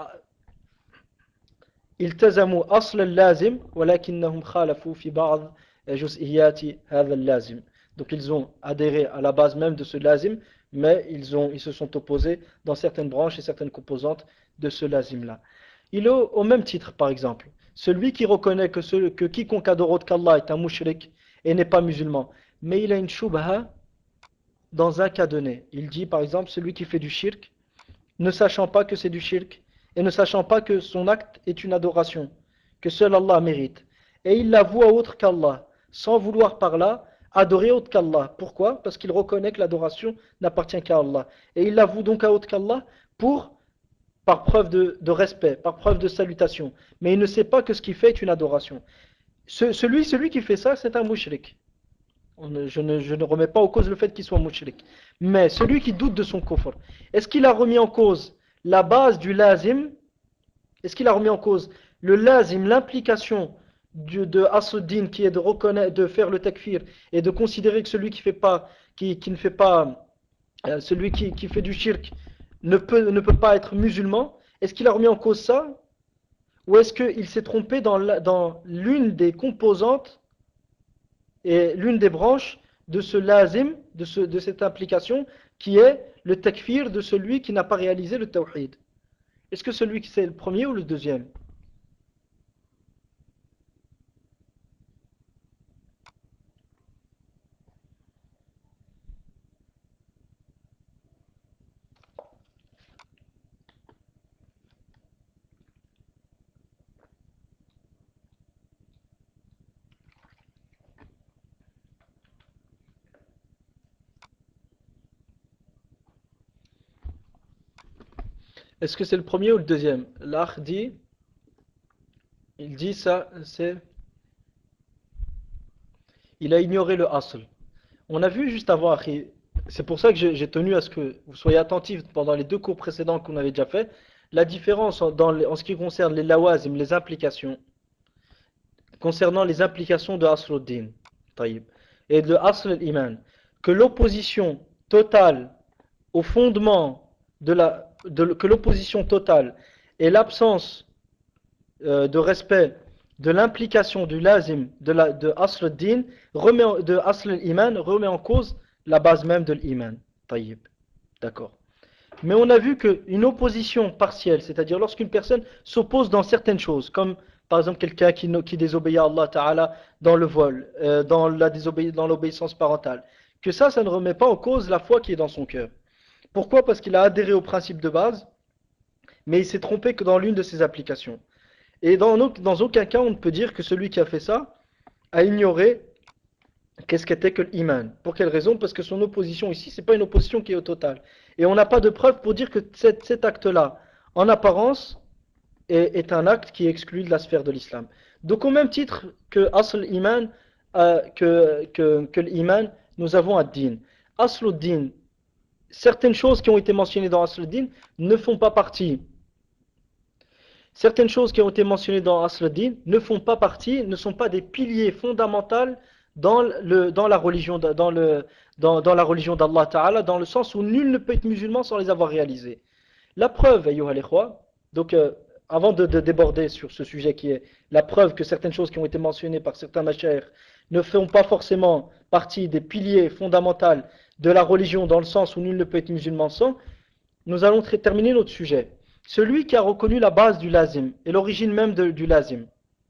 B: التزموا أصل اللازم ولكنهم خالفوا في بعض جزئيات هذا اللازم. Donc ils ont adhéré à la base même de ce lazim, mais ils, ont, ils se sont opposés dans certaines branches et certaines composantes de ce lazim-là. Il est au, au même titre, par exemple, celui qui reconnaît que, ce, que quiconque adore autre qu'Allah est un mushrik et n'est pas musulman, mais il a une shubha dans un cas donné. Il dit, par exemple, celui qui fait du shirk, ne sachant pas que c'est du shirk, et ne sachant pas que son acte est une adoration, que seul Allah mérite. Et il l'avoue à autre qu'Allah, sans vouloir par là adorer autre qu'Allah. Pourquoi? Parce qu'il reconnaît que l'adoration n'appartient qu'à Allah. Et il l'avoue donc à autre qu'Allah pour, par preuve de, de respect, par preuve de salutation. Mais il ne sait pas que ce qu'il fait est une adoration. Ce, celui, celui qui fait ça, c'est un mushrik. On ne- je, ne, je ne remets pas en cause le fait qu'il soit mushrik. Mais celui qui doute de son kufr, est-ce qu'il a remis en cause la base du lazim? Est-ce qu'il a remis en cause le lazim, l'implication du- de Asr-Din qui est de reconnaître, de faire le takfir et de considérer que celui qui fait pas, qui, qui ne fait pas, euh, celui qui, qui fait du shirk ne peut, ne peut pas être musulman? Est-ce qu'il a remis en cause ça? Ou est-ce qu'il s'est trompé dans la- dans l'une des composantes et l'une des branches de ce lazim, de, ce, de cette implication, qui est le takfir de celui qui n'a pas réalisé le tawhid? Est-ce que celui qui c'est le premier ou le deuxième? Est-ce que c'est le premier ou le deuxième? L'Akh dit, il dit ça, c'est, il a ignoré le asl. On a vu juste avant, Akhi, c'est pour ça que j'ai j'ai tenu à ce que vous soyez attentifs pendant les deux cours précédents qu'on avait déjà fait, la différence en, dans les- en ce qui concerne les lawazim, les implications, concernant les implications de Asluddin, Taïb, et de Asl al-Iman, que l'opposition totale au fondement de la, de, que l'opposition totale et l'absence euh, de respect de l'implication du lazim de, la, de Asl al-Din, remet en- de Asl al-Iman, remet en cause la base même de l'iman. Taïb. D'accord. Mais on a vu qu'une opposition partielle, c'est-à-dire lorsqu'une personne s'oppose dans certaines choses, comme par exemple quelqu'un qui, no- qui désobéit à Allah Ta'ala dans le vol, euh, dans la désobéi- dans l'obéissance parentale, que ça, ça ne remet pas en cause la foi qui est dans son cœur. Pourquoi? Parce qu'il a adhéré au principe de base, mais il s'est trompé que dans l'une de ses applications. Et dans, au- dans aucun cas, on ne peut dire que celui qui a fait ça a ignoré qu'est-ce qu'était que l'iman. Pour quelle raison? Parce que son opposition ici, c'est pas une opposition qui est au total. Et on n'a pas de preuve pour dire que cet, cet acte-là, en apparence, est, est un acte qui exclut de la sphère de l'islam. Donc au même titre que Asl Iman, euh, que, que, que l'iman, nous avons ad-din. Asl din, certaines choses qui ont été mentionnées dans Asl din ne font pas partie. Certaines choses qui ont été mentionnées dans Asl-Din ne font pas partie, ne sont pas des piliers fondamentaux dans, le, dans la religion, dans le, dans, dans la religion d'Allah Ta'ala, dans le sens où nul ne peut être musulman sans les avoir réalisés. La preuve, ayyuha al-ikhwa, donc euh, avant de, de déborder sur ce sujet qui est la preuve que certaines choses qui ont été mentionnées par certains mashayikh ne font pas forcément partie des piliers fondamentaux de la religion dans le sens où nul ne peut être musulman sans, nous allons terminer notre sujet. Celui qui a reconnu la base du lazim et l'origine même de, du lazim,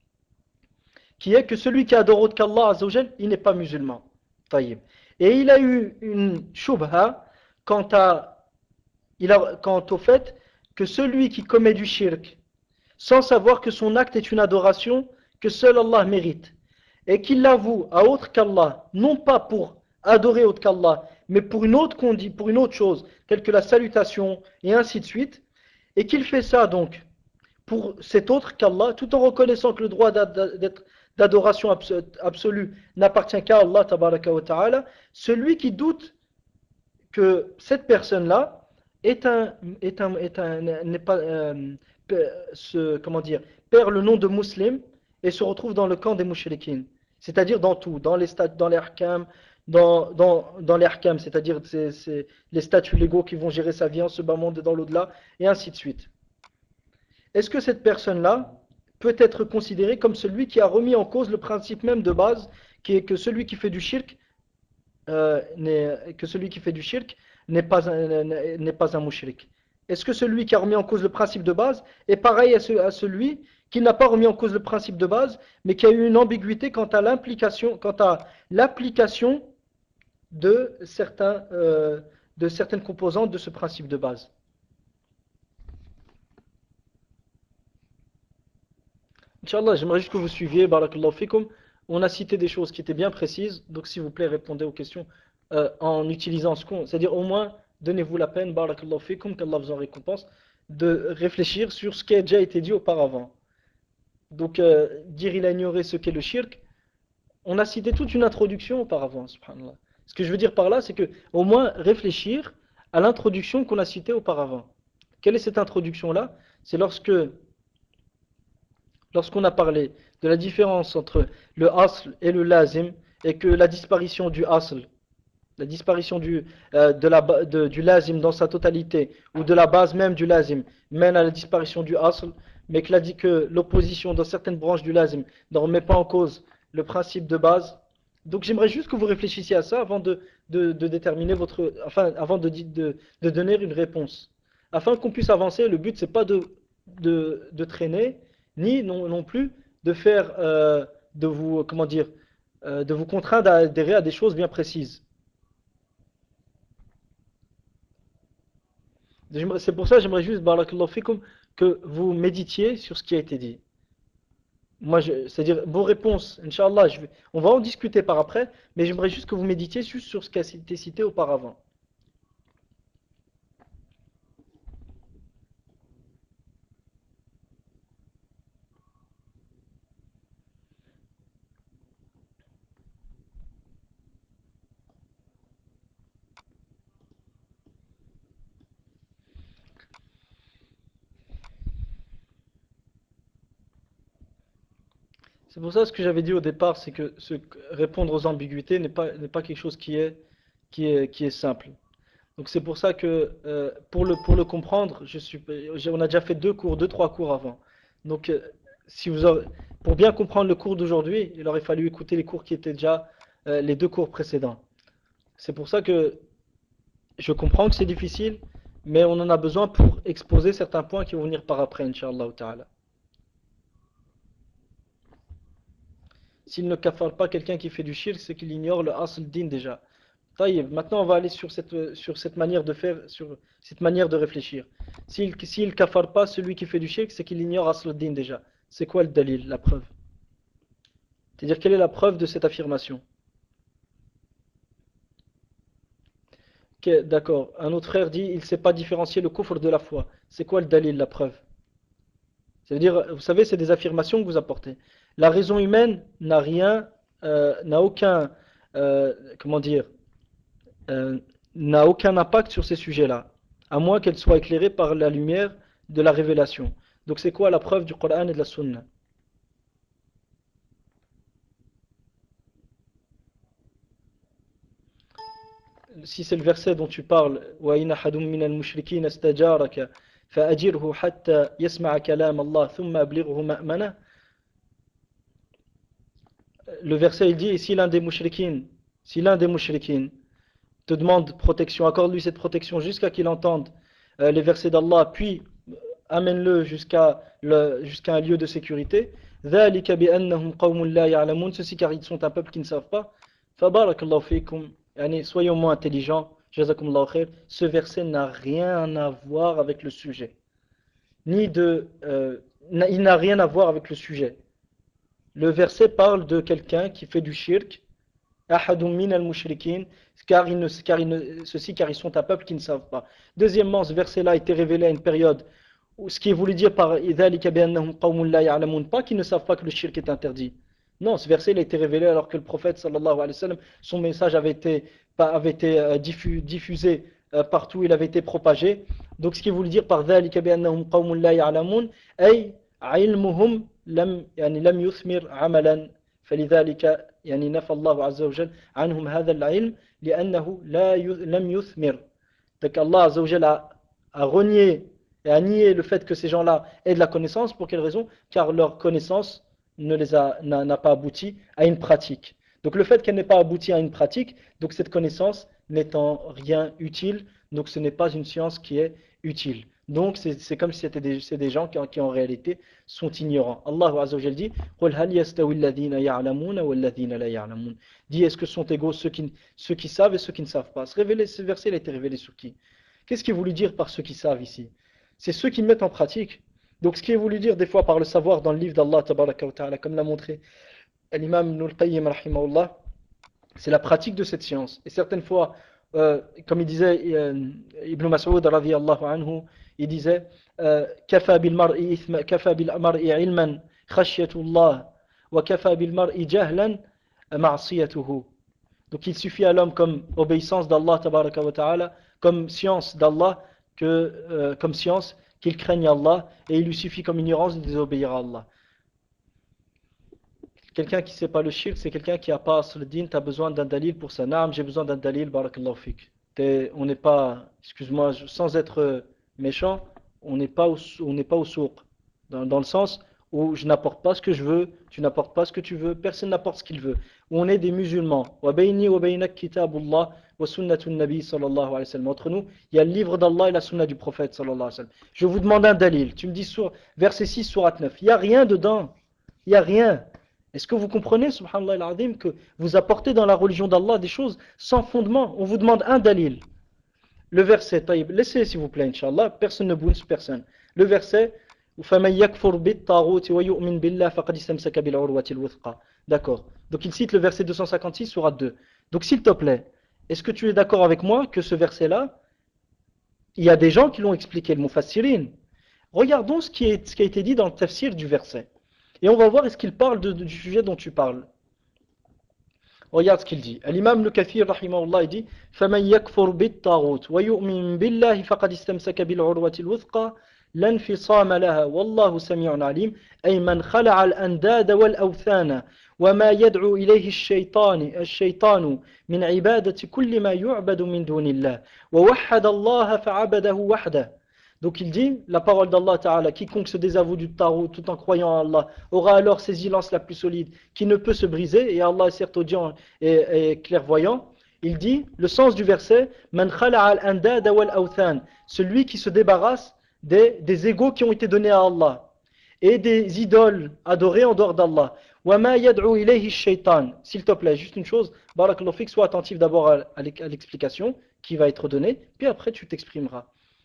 B: qui est que celui qui adore autre qu'Allah Azzawajal, il n'est pas musulman. Taïb. Et il a eu une shubha quant, à, il a, quant au fait que celui qui commet du shirk, sans savoir que son acte est une adoration que seul Allah mérite, et qu'il l'avoue à autre qu'Allah, non pas pour adorer autre qu'Allah, mais pour une autre condi- pour une autre chose, telle que la salutation, et ainsi de suite, et qu'il fait ça donc pour cet autre qu'Allah, tout en reconnaissant que le droit d'adoration absolue n'appartient qu'à Allah tabaraka wa ta'ala, celui qui doute que cette personne-là est un, est un, est un, n'est pas, euh, ce, comment dire, perd le nom de musulman et se retrouve dans le camp des mouchriquines. C'est-à-dire dans tout, dans les statuts, dans les ahkam, dans, dans, dans les ahkam, c'est-à-dire c'est, c'est les statuts légaux qui vont gérer sa vie en ce bas monde et dans l'au-delà, et ainsi de suite. Est-ce que cette personne-là peut être considérée comme celui qui a remis en cause le principe même de base, qui est que celui qui fait du shirk, euh, que celui qui fait du shirk n'est pas un, n'est pas un mushrik? Est-ce que celui qui a remis en cause le principe de base est pareil à, ce, à celui qui n'a pas remis en cause le principe de base, mais qui a eu une ambiguïté quant à l'implication, quant à l'application de certains, euh, de certaines composantes de ce principe de base? Inch'Allah, j'aimerais juste que vous suiviez, barakallahu fikum. On a cité des choses qui étaient bien précises, donc s'il vous plaît, répondez aux questions euh, en utilisant ce qu'on... C'est-à-dire au moins, donnez-vous la peine, barakallahu fikum, qu'Allah vous en récompense, de réfléchir sur ce qui a déjà été dit auparavant. Donc, euh, dire il a ignoré ce qu'est le shirk, on a cité toute une introduction auparavant, subhanallah. Ce que je veux dire par là, c'est que au moins réfléchir à l'introduction qu'on a citée auparavant. Quelle est cette introduction-là? C'est lorsque, lorsqu'on a parlé de la différence entre le asl et le lazim, et que la disparition du asl, la disparition du, euh, de la, de, du lazim dans sa totalité, ou de la base même du lazim, mène à la disparition du asl, mais que, dit que l'opposition dans certaines branches du lazim ne remet pas en cause le principe de base. Donc j'aimerais juste que vous réfléchissiez à ça avant de, de, de déterminer votre, enfin avant de, de, de donner une réponse. Afin qu'on puisse avancer, le but c'est pas de, de, de traîner, ni non, non plus de faire, euh, de vous, comment dire, euh, de vous contraindre à adhérer à des choses bien précises. C'est pour ça que j'aimerais juste, barakallahu fikum, que vous méditiez sur ce qui a été dit. Moi, c'est-à-dire vos réponses, Inch'Allah, je vais, on va en discuter par après, mais j'aimerais juste que vous méditiez juste sur ce qui a été cité auparavant. C'est pour ça ce que j'avais dit au départ, c'est que ce, répondre aux ambiguïtés n'est pas, n'est pas quelque chose qui est, qui est, qui est simple. Donc c'est pour ça que euh, pour, le, pour le comprendre, je suis, on a déjà fait deux cours, deux, trois cours avant. Donc euh, si vous aurez, pour bien comprendre le cours d'aujourd'hui, il aurait fallu écouter les cours qui étaient déjà euh, les deux cours précédents. C'est pour ça que je comprends que c'est difficile, mais on en a besoin pour exposer certains points qui vont venir par après, Inch'Allah ta'ala. S'il ne kafare pas quelqu'un qui fait du shirk, c'est qu'il ignore le asl din déjà. Taïb, maintenant on va aller sur cette, sur cette manière de faire, sur cette manière de réfléchir. S'il s'il kafare pas celui qui fait du shirk, c'est qu'il ignore asl din déjà. C'est quoi le dalil, la preuve? C'est-à-dire quelle est la preuve de cette affirmation? Okay, d'accord. Un autre frère dit il ne sait pas différencier le kufr de la foi. C'est quoi le dalil, la preuve? Ça veut dire, vous savez, c'est des affirmations que vous apportez. La raison humaine n'a rien, euh, n'a aucun, euh, comment dire, euh, n'a aucun impact sur ces sujets-là, à moins qu'elle soit éclairée par la lumière de la révélation. Donc c'est quoi la preuve du Coran et de la Sunna? Si c'est le verset dont tu parles, وَإِنَ أَحَدٌ مِّنَ الْمُشْرِكِينَ اسْتَجَارَكَ فَأَجِرْهُ حَتَّى يَسْمَعَ كَلَامَ اللَّهِ ثُمَّ أَبْلِغْهُ مَأْمَنَهُ. Le verset il dit, si l'un des mouchriquines, si l'un des mouchriquines te demande protection, accorde-lui cette protection jusqu'à qu'il entende euh, les versets d'Allah, puis amène-le jusqu'à jusqu'à un lieu de sécurité. ذَلِكَ بِأَنَّهُمْ قَوْمٌ لَا يَعْلَمُونَ. Ceci car ils sont un peuple qui ne savent pas. فَبَارَكَ اللَّهُ فِيكُمْ. Yani, soyons moins intelligents. Jazakumullahu khair. Ce verset n'a rien à voir avec le sujet. Ni de, euh, il n'a rien à voir avec le sujet. Le verset parle de quelqu'un qui fait du shirk, ahadun min al-mushrikin, car, ils ne, car, ils ne, ceci car ils sont un peuple qui ne savent pas. Deuxièmement, ce verset-là a été révélé à une période où ce qui est voulu dire par idhalika bi annahum qawmun la ya'lamun, pas qu'ils ne savent pas que le shirk est interdit. Non, ce verset il a été révélé alors que le prophète sallallahu alayhi wa sallam, son message avait été, avait été euh, diffus, diffusé euh, partout, il avait été propagé. Donc ce qui est voulu dire par dhalika bi annahum qawmun la ya'lamun, ay ilmuhum لم يعني لم يثمر عملا فلذلك يعني نفى الله عز وجل عنهم هذا العلم لأنه لا لم يثمر. Donc Allah Azza wa Jal a, a renié et a nié le fait que ces gens-là aient de la connaissance. Pour quelle raison? Car leur connaissance ne les a n'a pas abouti à une pratique. Donc le fait qu'elle n'ait pas abouti à une pratique, donc cette connaissance n'est en rien utile. Donc ce n'est pas une science qui est utile. Donc c'est comme si c'était des, des gens qui, qui en réalité sont ignorants. Allah Azza wa Jal dit قُلْ هَلْ يَسْتَوِي الَّذِينَ يَعْلَمُونَ وَالَّذِينَ لَا يَعْلَمُونَ. Dis est-ce que sont égaux ceux qui, ceux qui savent et ceux qui ne savent pas. Ce, révélé, ce verset il a été révélé sur qui? Qu'est-ce qu'il est voulu dire par ceux qui savent ici? C'est ceux qui mettent en pratique. Donc ce qui est voulu dire des fois par le savoir dans le livre d'Allah tabaraka wa ta'ala, comme l'a montré l'imam Ibn al-Qayyim rahimahullah, c'est la pratique de cette science. Et certaines fois, euh, comme il disait euh, Ibn Mas'ud radiyallahu anhu, il disait كفى بالمرء إثم كفى بالمرء علما خشية الله وكفى بالمرء جهلا ma'siyatuhu. Donc il suffit à l'homme comme obéissance d'Allah tabaraka wa ta'ala, comme science d'Allah, que, euh, comme science qu'il craigne Allah, et il lui suffit comme ignorance de désobéir à Allah. Quelqu'un qui ne sait pas le shirk, c'est quelqu'un qui n'a pas asl din, tu as besoin d'un dalil pour ça. Naam, j'ai besoin d'un dalil, barakallahu fik. T'es- On n'est pas, excuse-moi, je- sans être méchant, on n'est pas au, on n'est pas au sourd. Dans, dans le sens où je n'apporte pas ce que je veux, tu n'apportes pas ce que tu veux, personne n'apporte ce qu'il veut. Où on est des musulmans. Wa bayni wa baynak kitabullah wa sunnatun nabi sallallahu alayhi wa sallam. Entre nous, il y a le livre d'Allah et la sunna du prophète sallallahu alayhi wa sallam. Je vous demande un dalil. Tu me dis sur verset six, surat neuf. Il n'y a rien dedans. Il n'y a rien. Est-ce que vous comprenez, subhanallah al-azim, que vous apportez dans la religion d'Allah des choses sans fondement? On vous demande un dalil. Le verset, taïb, laissez s'il vous plaît, Inch'Allah, personne ne bounce personne. Le verset, فَمَنْ يَكْفُرْ بِالطَّاغُوتِ وَيُؤْمِنْ بِاللَّهِ فَقَدِ اسْتَمْسَكَ بِالْعُرْوَةِ الْوُثْقَى. D'accord. Donc il cite le verset deux cent cinquante-six, surat deux. Donc s'il te plaît, est-ce que tu es d'accord avec moi que ce verset-là, il y a des gens qui l'ont expliqué, le mufassirin. Regardons ce qui, est, ce qui a été dit dans le tafsir du verset. Et on va voir est-ce qu'il parle de, de, du sujet dont tu parles. Regarde ce qu'il dit. L'imam le Kathir, rahimahullah, il dit فَمَنْ يَكْفُرْ بِالطَّاغُوتِ وَيُؤْمِنْ بِاللَّهِ فَقَدْ اسْتَمْسَكَ بِالْعُرْوَةِ الْوُثْقَى لَا انْفِصَامَ لَهَا وَاللَّهُ سَمِيعٌ عَلِيمٌ أي من خلع الأنداد والأوثان وما يدعو إليه الشيطان الشيطان من عبادة كل ما يعبد من دون الله ووحد الله فعبده وحده. Donc il dit, la parole d'Allah Ta'ala, quiconque se désavoue du tarot tout en croyant en Allah, aura alors ses lances la plus solide, qui ne peut se briser, et Allah est certes audient et, et clairvoyant. Il dit, le sens du verset, Man khala'a al-andada wal-awthan, celui qui se débarrasse des, des égaux qui ont été donnés à Allah, et des idoles adorées en dehors d'Allah. Wa ma yad'u ilayhi shaytan. S'il te plaît, juste une chose, barakallahu fik, sois attentif d'abord à, à l'explication qui va être donnée, puis après tu t'exprimeras.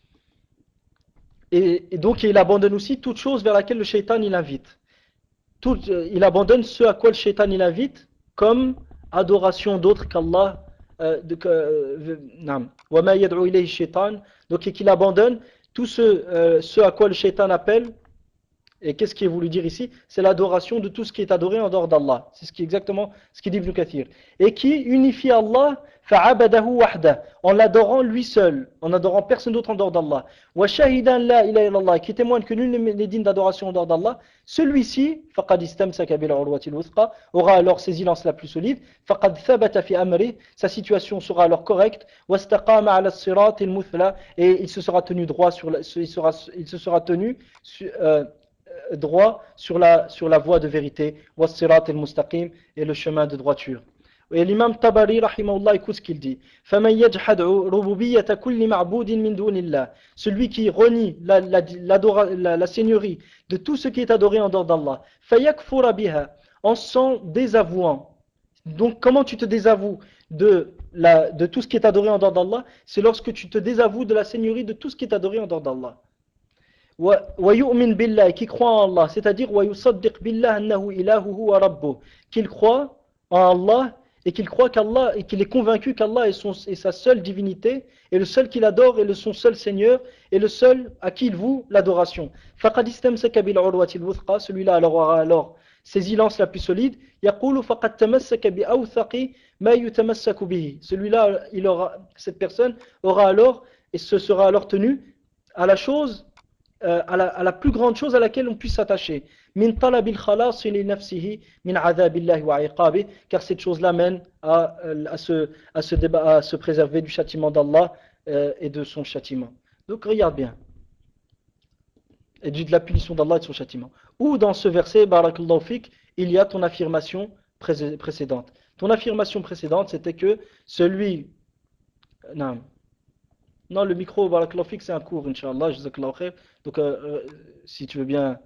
B: Et, et donc il abandonne aussi toute chose vers laquelle le shaitan il invite. Tout, euh, il abandonne ce à quoi le shaitan il invite, comme adoration d'autres qu'Allah. Euh, euh, donc et qu'il abandonne tout ce, euh, ce à quoi le shaitan appelle. Et qu'est-ce qui est voulu dire ici? C'est l'adoration de tout ce qui est adoré en dehors d'Allah. C'est ce qui est exactement ce qu'il dit Ibn Kathir. Et qui unifie Allah fa'abadahu wahda, en l'adorant lui seul, en adorant personne d'autre en dehors d'Allah. Wa shahidan la ilaha illallah, qui témoigne que nul n'est digne d'adoration en dehors d'Allah. Celui-ci, faqad istamsaka bil urwati al-wuthqa, aura alors ses lances la plus solide. Faqad thabata fi amri, sa situation sera alors correcte. Wastaqama ala as-sirat al-muthla, et il se sera tenu droit sur la, il sera il se sera tenu sur, euh, droit sur la, sur la voie de vérité, was-sirat al-mustaqim, et le chemin de droiture. Et l'imam Tabari, rahimahullah, écoute ce qu'il dit. فَمَنْ يَجْحَدْ رُبُوبِيَّةَ كُلِّ مَعْبُودٍ مِنْ دُونِ اللَّهِ. Celui qui renie la, la, la, la, la seigneurie de tout ce qui est adoré en dehors d'Allah. فَيَكْفُرَ بِهَا, en s'en désavouant. Donc comment tu te désavoues de, la, de tout ce qui est adoré en dehors d'Allah? C'est lorsque tu te désavoues de la seigneurie de tout ce qui est adoré en dehors d'Allah. وَيُؤْمِنْ بِاللَّهِ, qui croit en Allah, c'est-à-dire وَيُصَدِّقْ بِاللَّهِ أَنَّهُ إِلَهُهُ وَرَبُّهُ, qu'il croit en Allah et qu'il croit qu'Allah, et qu'il est convaincu qu'Allah est, son, est sa seule divinité, et le seul qu'il adore est le, son seul Seigneur, et le seul à qui il voue l'adoration. فَقَدْ اسْتَمْسَكَ بِالْعُرْوَةِ الْوُثْقَى, celui-là alors aura alors ses lances la plus solide. يَقُولُ فَقَدْ تَمَسَّكَ بِأَوْثَقِ مَا يُتَمَسَّكُ بِهِ, celui-là, il aura, cette personne aura alors, et ce sera alors tenu à la chose, euh, à, la, à la plus grande chose à laquelle on puisse s'attacher. Min talabil khalas li nafsihi min adhabillahi wa iqabi, car cette chose-là mène à, à, se, à, se déba, à se préserver du châtiment d'Allah euh, et de son châtiment. Donc regarde bien. Et de la punition d'Allah et de son châtiment. Ou dans ce verset, barakallahu fik, il y a ton affirmation précédente. Ton affirmation précédente, c'était que celui... Non, non le micro, barakallahu fik, c'est un cours, Inch'Allah, jazakallahu khair. Donc, euh, euh, si tu veux bien...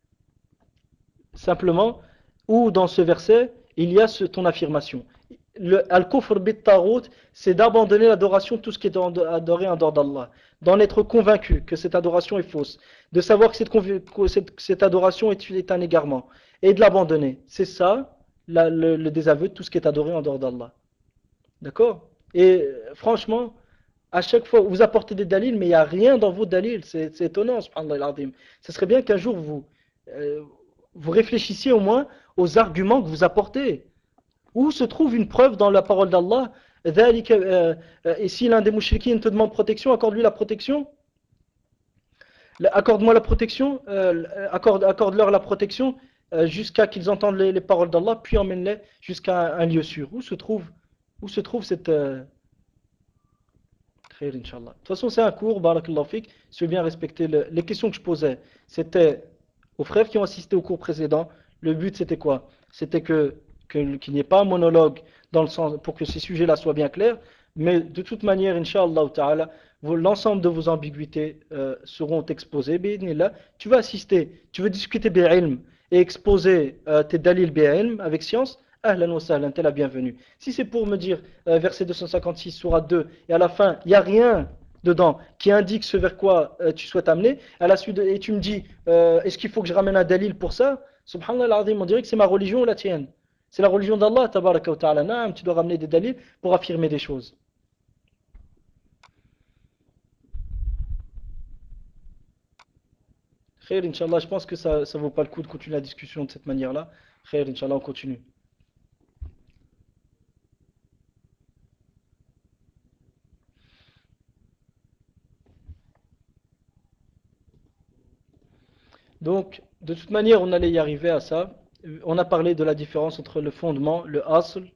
B: Simplement, ou dans ce verset, il y a ce, ton affirmation. Al-kufr bit-taghut, c'est d'abandonner l'adoration de tout ce qui est adoré en dehors d'Allah. D'en être convaincu que cette adoration est fausse. De savoir que cette, que cette, cette adoration est, est un égarement. Et de l'abandonner. C'est ça, la, le, le désaveu de tout ce qui est adoré en dehors d'Allah. D'accord? Et franchement, à chaque fois, vous apportez des dalils, mais il n'y a rien dans vos dalils. C'est étonnant, subhanallah al-azim. Ce serait bien qu'un jour vous... Euh, vous réfléchissiez au moins aux arguments que vous apportez. Où se trouve une preuve dans la parole d'Allah? Et si l'un des mouchriquines te demande protection, accorde-lui la protection. Accorde-moi la protection, euh, accorde, accorde-leur la protection euh, jusqu'à qu'ils entendent les, les paroles d'Allah, puis emmène-les jusqu'à un, un lieu sûr. Où se trouve, où se trouve cette... Euh... De toute façon, c'est un cours, barakallahu fik, si tu veux bien respecter le, les questions que je posais. C'était aux frères qui ont assisté au cours précédent. Le but, c'était quoi? C'était que, que, qu'il n'y ait pas un monologue dans le sens, pour que ces sujets-là soient bien clairs. Mais de toute manière, Inch'Allah ta'ala, l'ensemble de vos ambiguïtés euh, seront exposées. Bi'idhnillah. Tu vas assister, tu veux discuter bi'ilm et exposer euh, tes dalil bi'ilm avec science. Ahlan wa sahlan, t'es la bienvenue. Si c'est pour me dire euh, verset deux cent cinquante-six, sourate deux, et à la fin, il n'y a rien dedans qui indique ce vers quoi euh, tu souhaites amener, à la suite de, et tu me dis, euh, est-ce qu'il faut que je ramène un dalil pour ça? Subhanallah al-azim, on dirait que c'est ma religion ou la tienne. C'est la religion d'Allah, tabaraka wa ta'ala. Naam, tu dois ramener des dalils pour affirmer des choses. Khair, Inch'Allah, je pense que ça ne vaut pas le coup de continuer la discussion de cette manière-là. Khair, Inch'Allah, on continue. Donc, de toute manière, on allait y arriver à ça. On a parlé de la différence entre le fondement, le asl,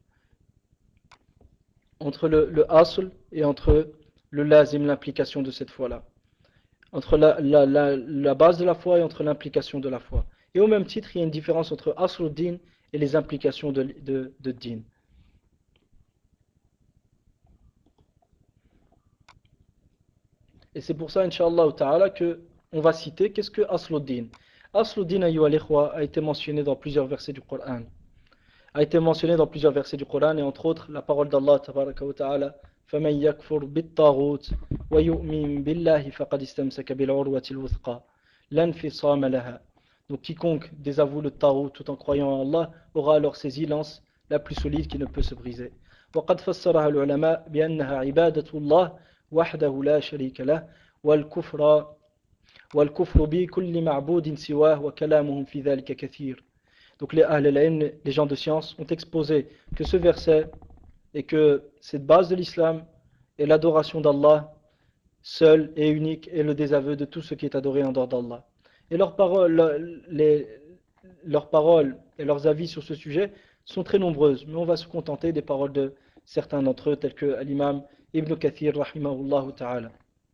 B: entre le, le asl et entre le lazim, l'implication de cette foi-là. Entre la, la, la, la base de la foi et entre l'implication de la foi. Et au même titre, il y a une différence entre asl din et les implications de, de, de din. Et c'est pour ça, Inch'Allah ta'ala, que on va citer qu'est-ce que asl din. Asl din, ayyuha al-ikhwa, a été mentionné dans plusieurs versets du Coran. A été mentionné dans plusieurs versets du Coran, et entre autres, la parole d'Allah, tabaraka wa ta'ala, فَمَنْ يَكْفُرْ بِالطَّاغُوتِ وَيُؤْمِنْ بِاللَّهِ فَقَدْ اسْتَمْسَكَ بِالْعُرْوَةِ الْوُثْقَى لَا انْفِصَامَ لَهَا. Donc quiconque désavoue le Tarout tout en croyant en Allah aura alors ses lances la plus solide qui ne peut se briser. وقد فسرها العلماء بأنها عبادة الله وحده لا شريك له والكفر والكفر بكل معبود سواه وكلامهم في ذلك كثير. Donc les ahl al-ilm, les gens de science, ont exposé que ce verset et que cette base de l'islam est l'adoration d'Allah seul et unique et le désaveu de tout ce qui est adoré en dehors d'Allah. Et leurs paroles, les, leurs paroles et leurs avis sur ce sujet sont très nombreuses, mais on va se contenter des paroles de certains d'entre eux, tels que l'imam Ibn Kathir, rahimahullah ta'ala.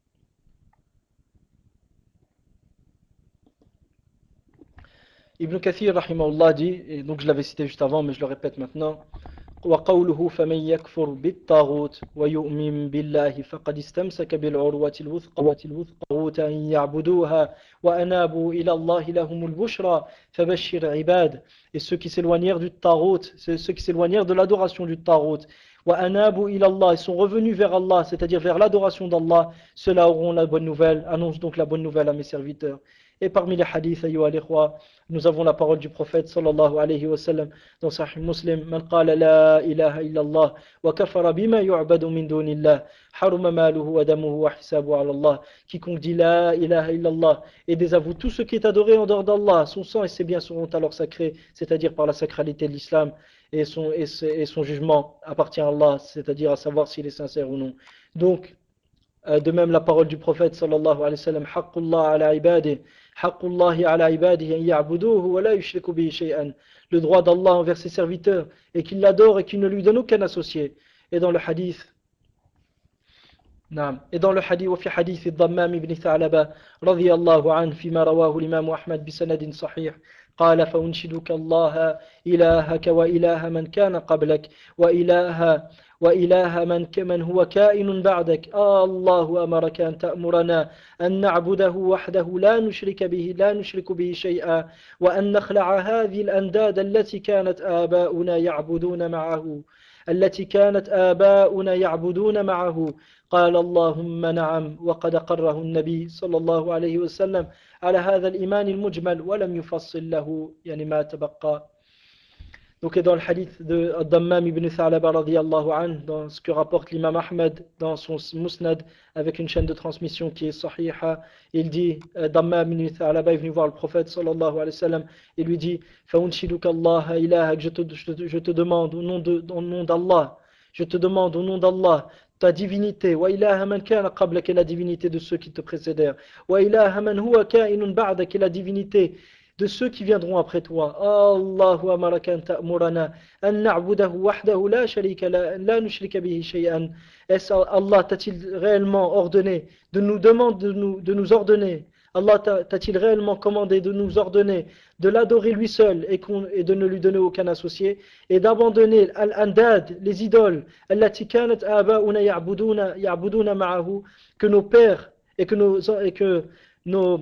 B: Ibn Kathir, rahimahullah, dit, et donc je l'avais cité juste avant, mais je le répète maintenant, وقوله فمن يكفر بالطاغوت ويؤمن بالله فقد استمسك بالعروة الوثقى أن يعبدوها وأنابوا إلى الله لهم البشرى فبشر عباد. Et ceux qui s'éloignèrent du tarout, ceux qui s'éloignèrent de l'adoration du tarout, وأنابوا إلى الله, ils sont revenus vers Allah, c'est-à-dire vers l'adoration d'Allah, ceux-là auront la bonne nouvelle. Annonce donc la bonne nouvelle à mes serviteurs. Et parmi les hadiths, ayyuha al-ikhwa, nous avons la parole du prophète sallallahu alayhi wa sallam dans Sahih Muslim, man qala la ilaha illallah wa kafara bima yu'badu min dunillah haruma maluhu wa damuhu wa hisabuhu ala Allah. Quiconque dit la ilaha illallah et désavoue tout ce qui est adoré en dehors d'Allah, son sang et ses biens seront alors sacrés, c'est-à-dire par la sacralité de l'islam, et son, et, et son jugement appartient à Allah, c'est-à-dire à savoir s'il est sincère ou non. Donc, de même la parole du prophète sallallahu alayhi wa sallam, haqqullah ala ibadihi haqqullahi ala ibadihi an ya'buduhu wa la yushriku bihi shay'an. Le droit d'Allah envers ses serviteurs et qu'ils l'adorent et qu'ils ne lui donnent aucun associé. Et dans le hadith نعم et dans le hadith وفي حديث الضمام بن ثعلبة رضي الله عنه فيما رواه الإمام أحمد بسند صحيح قال فأنشدك الله إلهك وإله من كان قبلك وإله وإله من كمن هو كائن بعدك آه الله أمرك أن تأمرنا أن نعبده وحده لا نشرك به لا نشرك به شيئا وأن نخلع هذه الأنداد التي كانت آباؤنا يعبدون معه التي كانت آباؤنا يعبدون معه قال اللهم نعم وقد قره النبي صلى الله عليه وسلم على هذا الإيمان المجمل ولم يفصل له يعني ما تبقى. Donc, et dans le hadith de Ad-Dammam ibn Tha'laba radiyallahu anhu, dans ce que rapporte l'imam Ahmed dans son musnad, avec une chaîne de transmission qui est sahiha, il dit, euh, Dammam ibn Tha'laba est venu voir le prophète sallallahu alayhi wa sallam, et lui dit, Fa'unshiduka Allah ilaha, je te, je te, je te demande au nom de, au nom d'Allah, je te demande au nom d'Allah, ta divinité, wa ilaha man kana qablaka, la divinité de ceux qui te précédèrent, wa ilaha man huwa ka'inun ba'daka, la divinité de ceux qui viendront après toi. Allahu amaraka an ta'murana an na'budahu wahdahu la sharika la la nushrika bihi shay'an. Est-ce Allah t'a-t-il réellement ordonné de nous demander de nous, de nous ordonner? Allah t'a-t-il réellement commandé de nous ordonner de l'adorer lui seul et, et de ne lui donner aucun associé et d'abandonner al-andad, les idoles, allati kanat aba'una ya'buduna ya'buduna ma'ahu, que nos pères et que nos et que nos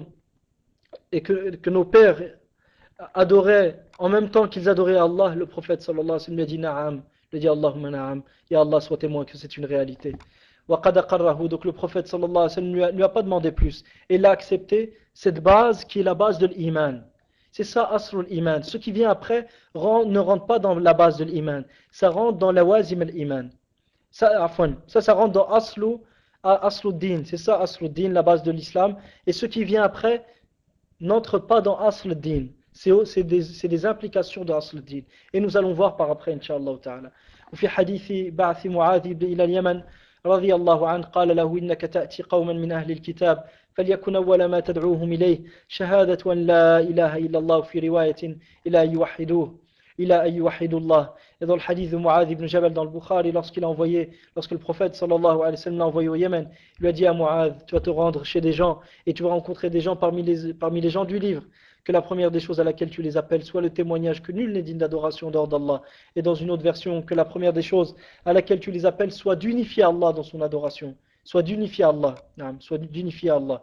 B: et que, que nos pères adoraient en même temps qu'ils adoraient Allah. Le prophète sallallahu alayhi wa sallam lui a dit Na'am, lui a dit Allahumma na'am, ya Allah soit témoin que c'est une réalité. Donc le prophète sallallahu alayhi wa sallam ne lui, lui a pas demandé plus, et il a accepté cette base qui est la base de l'iman. C'est ça aslul iman. Ce qui vient après rend, ne rentre pas dans la base de l'iman, ça rentre dans la wazim al-iman. Ça, ça, ça rentre dans aslu, aslu din, c'est ça aslu din, la base de l'islam, et ce qui vient après n'entre pas dans Asl al-Din. C'est des, des implications de Asl al-Din. Et nous allons voir par après, Inch'Allah ta'ala. وفي حديث بعث معاذ إلى اليمن رضي الله عنه قال له إنك تأتي قوما من أهل الكتاب فليكن أول ما تدعوهم إليه شهادة أن لا إله إلا الله في رواية إلى أن يوحدوه إلى أن يوحدوا الله. Et dans le hadith de Mu'adh ibn Jabal dans le Bukhari, lorsqu'il a envoyé, lorsque le prophète sallallahu alayhi wa sallam l'a envoyé au Yémen, il lui a dit à Mu'adh, tu vas te rendre chez des gens et tu vas rencontrer des gens parmi les, parmi les gens du livre, que la première des choses à laquelle tu les appelles soit le témoignage que nul n'est digne d'adoration dehors d'Allah, et dans une autre version, que la première des choses à laquelle tu les appelles soit d'unifier Allah dans son adoration, soit d'unifier Allah, soit d'unifier Allah.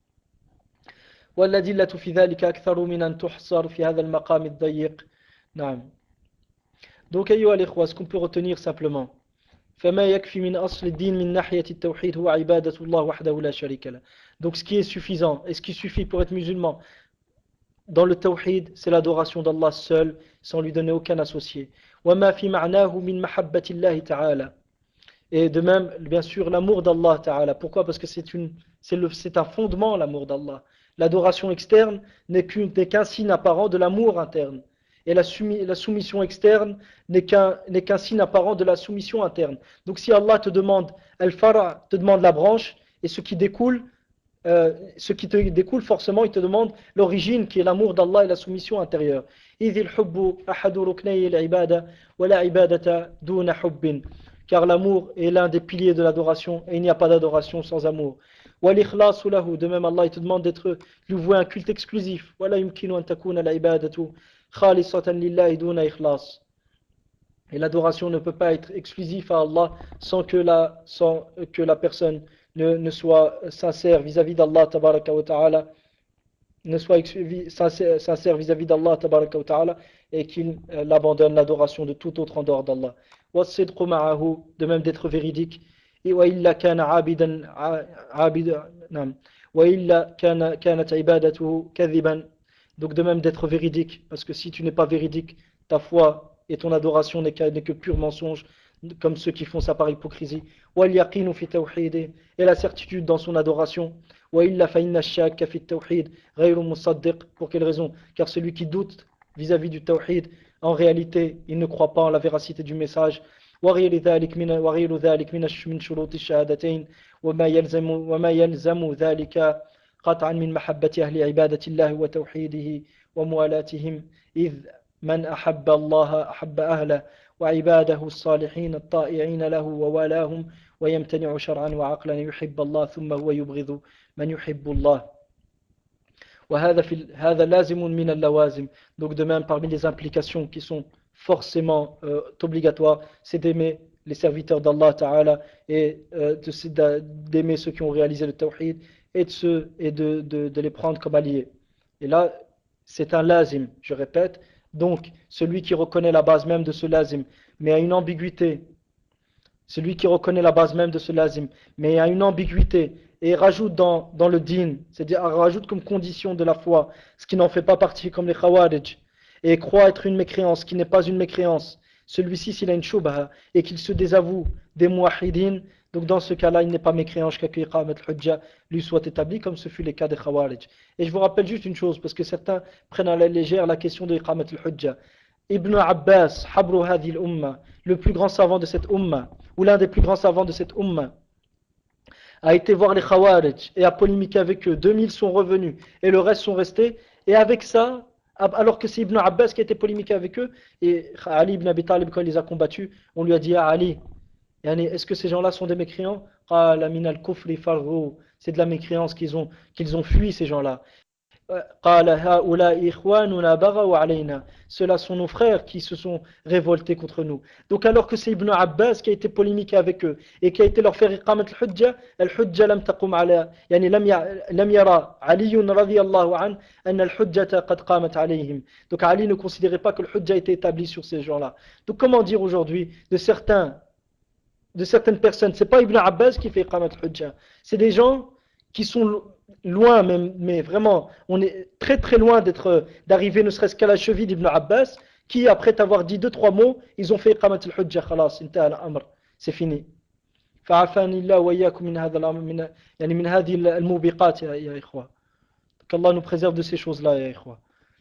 B: والأدلة في ذلك أكثر من أن تحصر في هذا المقام الضيق. نعم. Donc, ayyuha al-ikhwa, ce qu'on peut retenir simplement, فما يكفي من أصل الدين من ناحية التوحيد هو عبادة الله وحده لا شريك له. Donc, ce qui est suffisant et ce qui suffit pour être musulman dans le tawhid, c'est l'adoration d'Allah seul, sans lui donner aucun associé. وما في معناه من محبة الله تعالى. Et de même, bien sûr, l'amour d'Allah ta'ala. Pourquoi? Parce que c'est une, c'est le, c'est un fondement, l'amour d'Allah. L'adoration externe n'est qu'un signe apparent de l'amour interne. Et la, soumis, la soumission externe n'est qu'un n'est qu'un signe apparent de la soumission interne. Donc si Allah te demande, Al-Fara te demande la branche, et ce qui découle, euh, ce qui te découle forcément, il te demande l'origine qui est l'amour d'Allah et la soumission intérieure. Car l'amour est l'un des piliers de l'adoration, et il n'y a pas d'adoration sans amour. De même, Allah il te demande d'être, lui vouer un culte exclusif. Et l'adoration ne peut pas être exclusive à Allah sans que la, sans que la personne ne, ne soit sincère vis-à-vis d'Allah tabaraka wa ta'ala, ne soit sincère vis-à-vis d'Allah tabaraka wa ta'ala, et qu'il euh, abandonne l'adoration de tout autre en dehors d'Allah. De même d'être véridique. Et وإلا كان عابدا عابدا نعم وإلا كان كانت عبادته كذبا. Donc de même d'être véridique, parce que si tu n'es pas véridique, ta foi et ton adoration n'est que, n'est que pur mensonge, comme ceux qui font ça par hypocrisie. وَالْيَقِينُ فِي تَوْحِيدِ, et la certitude dans son adoration. وَإِلَّا فَإِنَّ الشَّاكَّ فِي التَّوْحِيدِ غَيْرُ مُصَدِّقٍ. Pour quelle raison? Car celui qui doute vis-à-vis du tawhid, en réalité, il ne croit pas en la véracité du message. وغير ذلك من وغير ذلك من من شروط الشهادتين وما يلزم وما يلزم ذلك قطعا من محبة أهل عبادة الله وتوحيده وموالاتهم إذ من أحب الله أحب أهله وعباده الصالحين الطائعين له ووالاهم ويمتنع شرعا وعقلا يحب الله ثم هو يبغض من يحب الله. وهذا في هذا لازم من اللوازم. Donc de même, parmi les implications qui sont forcément euh, obligatoire, c'est d'aimer les serviteurs d'Allah Ta'ala et euh, d'aimer ceux qui ont réalisé le tawhid et, de, ceux, et de, de, de les prendre comme alliés. Et là, c'est un lazim, je répète. Donc, celui qui reconnaît la base même de ce lazim, mais a une ambiguïté, celui qui reconnaît la base même de ce lazim, mais a une ambiguïté, et rajoute dans, dans le din, c'est-à-dire rajoute comme condition de la foi, ce qui n'en fait pas partie comme les khawarij,
C: et croit être une mécréance qui n'est pas une mécréance, celui-ci s'il a une shubha et qu'il se désavoue des muwahhidin, donc dans ce cas-là il n'est pas mécréant jusqu'à ce qu'iqamat al-hujja lui soit établi, comme ce fut les cas des Khawarij. Et je vous rappelle juste une chose, parce que certains prennent à la légère la question de iqamat al-hujja. Ibn Abbas, habru hadhi al-umma, le plus grand savant de cette umma, ou l'un des plus grands savants de cette umma, a été voir les Khawarij et a polémiqué avec eux. deux mille sont revenus et le reste sont restés. Et avec ça, alors que c'est Ibn Abbas qui a été polémiqué avec eux, et Ali ibn Abi Talib, quand il les a combattus, on lui a dit à Ali, est-ce que ces gens-là sont des mécréants? C'est de la mécréance qu'ils ont, qu'ils ont fui, ces gens-là. Ceux-là sont nos frères qui se sont révoltés contre nous. Donc alors que c'est Ibn Abbas qui a été polémiqué avec eux et qui a été leur faire iqamat al-hujja, al-hujja lam taqum ala, yani lam yara Ali radiyallahu an anna al-hujjata qad qamat alayhim. Donc Ali ne considérait pas que le hujja était établi sur ces gens-là. Donc comment dire aujourd'hui de certains de certaines personnes, c'est pas Ibn Abbas qui fait iqamat al-hujja, c'est des gens qui sont loin, même, mais vraiment, on est très très loin d'être, d'arriver ne serait-ce qu'à la cheville d'Ibn Abbas, qui après t'avoir dit deux trois mots, ils ont fait iqamat al-hujja, khalas, intaha al-amr, c'est fini. فعافاني الله وإياكم من هذا الأمر من يعني من هذه الموبقات يا يا إخوة. Qu'Allah nous préserve de ces choses-là, ya إخوة.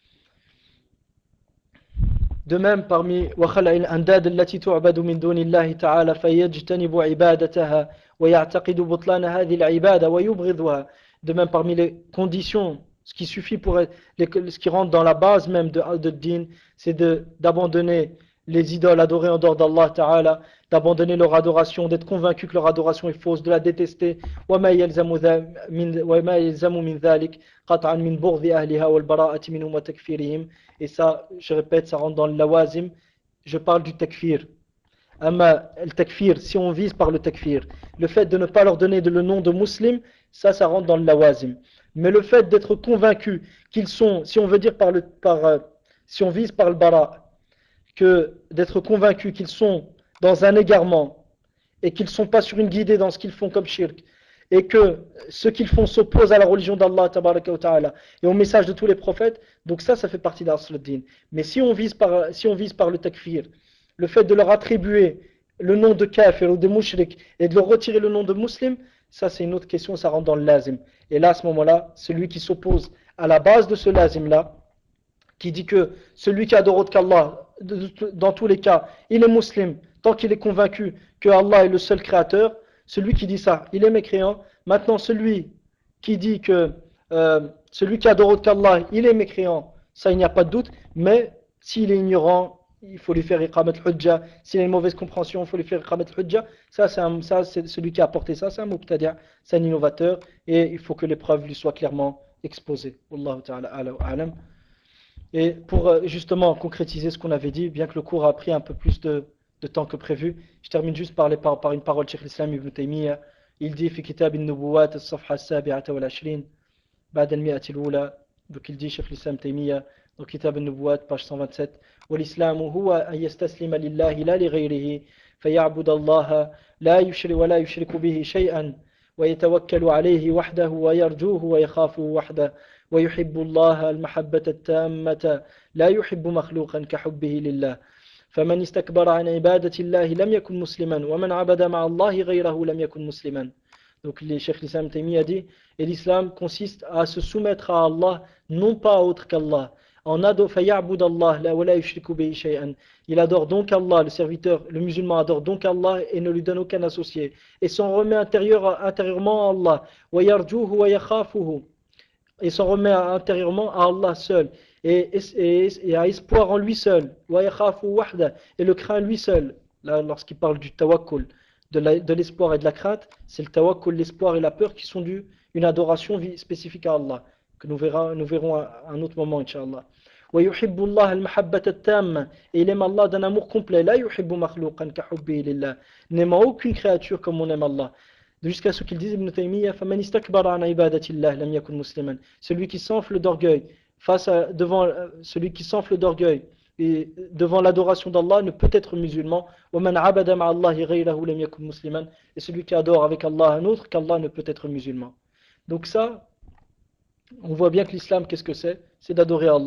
C: De même, parmi وخلع الأنداد التي تعبد من دون الله تعالى فيجتنب عبادتها ويعتقد بطلان هذه العبادة ويبغضها. De même, parmi les conditions, ce qui suffit pour être, ce qui rentre dans la base même de de din, c'est de d'abandonner les idoles adorées en dehors d'Allah Ta'ala, d'abandonner leur adoration, d'être convaincu que leur adoration est fausse, de la détester. وما يلزم من وما يلزم من ذلك قطعا من بغض أهلها والبراءة منهم وتكفيرهم. Et ça, je répète, ça rentre dans le lawazim. Je parle du takfir. Amma le takfir, si on vise par le takfir, le fait de ne pas leur donner le nom de musulman, ça, ça rentre dans le lawazim. Mais le fait d'être convaincu qu'ils sont, si on veut dire par le, par, euh, si on vise par le bara, que d'être convaincu qu'ils sont dans un égarement et qu'ils ne sont pas sur une guidée dans ce qu'ils font comme shirk, et que ce qu'ils font s'oppose à la religion d'Allah tabaraka wa ta'ala et au message de tous les prophètes, donc ça, ça fait partie d'Asl-ud-Din. Mais si on vise par, si on vise par le takfir, le fait de leur attribuer le nom de kafir ou de mushrik et de leur retirer le nom de musulman, ça c'est une autre question, ça rentre dans le lazim. Et là, à ce moment-là, celui qui s'oppose à la base de ce lazim-là, qui dit que celui qui adore autre qu'Allah, dans tous les cas, il est musulman, tant qu'il est convaincu que Allah est le seul créateur, celui qui dit ça, il est mécréant. Maintenant, celui qui dit que euh, celui qui adore autre qu'Allah, il est mécréant, ça il n'y a pas de doute, mais s'il est ignorant, il faut lui faire iqamat al-hujja. S'il a une mauvaise compréhension, il faut lui faire iqamat al-hujja. Ça, c'est un, ça, c'est celui qui a apporté ça, c'est un mubtadi', c'est un innovateur, et il faut que les preuves lui soient clairement exposées. Wallahu ta'ala a'lam. Et pour justement concrétiser ce qu'on avait dit, bien que le cours a pris un peu plus de, de temps que prévu, je termine juste par, les, par, par une parole de Cheikh l'Islam Ibn Taymiyyah. Il dit في كتاب النبوات الصفحة السابعة والعشرين بعد المئة الأولى. Donc il dit Cheikh l'Islam Taymiyyah dans كتاب النبوات page cent vingt-sept: والإسلام هو أن يستسلم لله لا لغيره فيعبد الله لا يشرك ولا يشرك به شيئا ويتوكل عليه وحده ويرجوه ويخافه وحده ويحب الله المحبة التامة لا يحب مخلوقا كحبه لله فمن استكبر عن عبادة الله لم يكن مسلما ومن عبد مع الله غيره لم يكن مسلما. Donc le Cheikh l'Islam Taymiyyah dit, et l'islam consiste à se soumettre à Allah, non pas à autre qu'Allah. En ado fayabud Allah la wala yushriku bihi shay'an. Il adore donc Allah, le serviteur, le musulman adore donc Allah et ne lui donne aucun associé et s'en remet intérieur, intérieurement à Allah. Wa yarjuhu wa yakhafuhu. Et s'en remet intérieurement à Allah seul et, et, et a espoir en lui seul. Wa yakhafu wahda, et le craint lui seul. Là, lorsqu'il parle du tawakkul, de l'espoir et de la crainte, c'est le tawakkul, l'espoir et la peur qui sont dus une adoration spécifique à Allah, que nous verrons, nous verrons à un autre moment, Inch'Allah. وَيُحِبُّ اللَّهَ الْمَحَبَّةَ التَّامَّةَ. Et il aime Allah d'un amour complet. لَا يُحِبُّ مَخْلُوقًا كَحُبِّهِ لِلَّهِ. N'aimant aucune créature comme on aime Allah. Jusqu'à ce qu'il dise Ibn Taymiyyah, فَمَنِ اسْتَكْبَرَ عَنْ عِبَادَةِ اللَّهِ لَمْ يَكُنْ مُسْلِمًا. Celui qui s'enfle d'orgueil, face à, devant celui qui s'enfle d'orgueil et devant l'adoration d'Allah ne peut être musulman. وَمَنْ عَبَدَ مَعَ اللَّهِ غَيْرَهُ لَمْ يَكُنْ مُسْلِمًا. Et celui qui adore avec Allah un autre qu'Allah ne peut être musulman. Donc ça, on voit bien que l'islam, qu'est-ce que c'est? C'est d'adorer Allah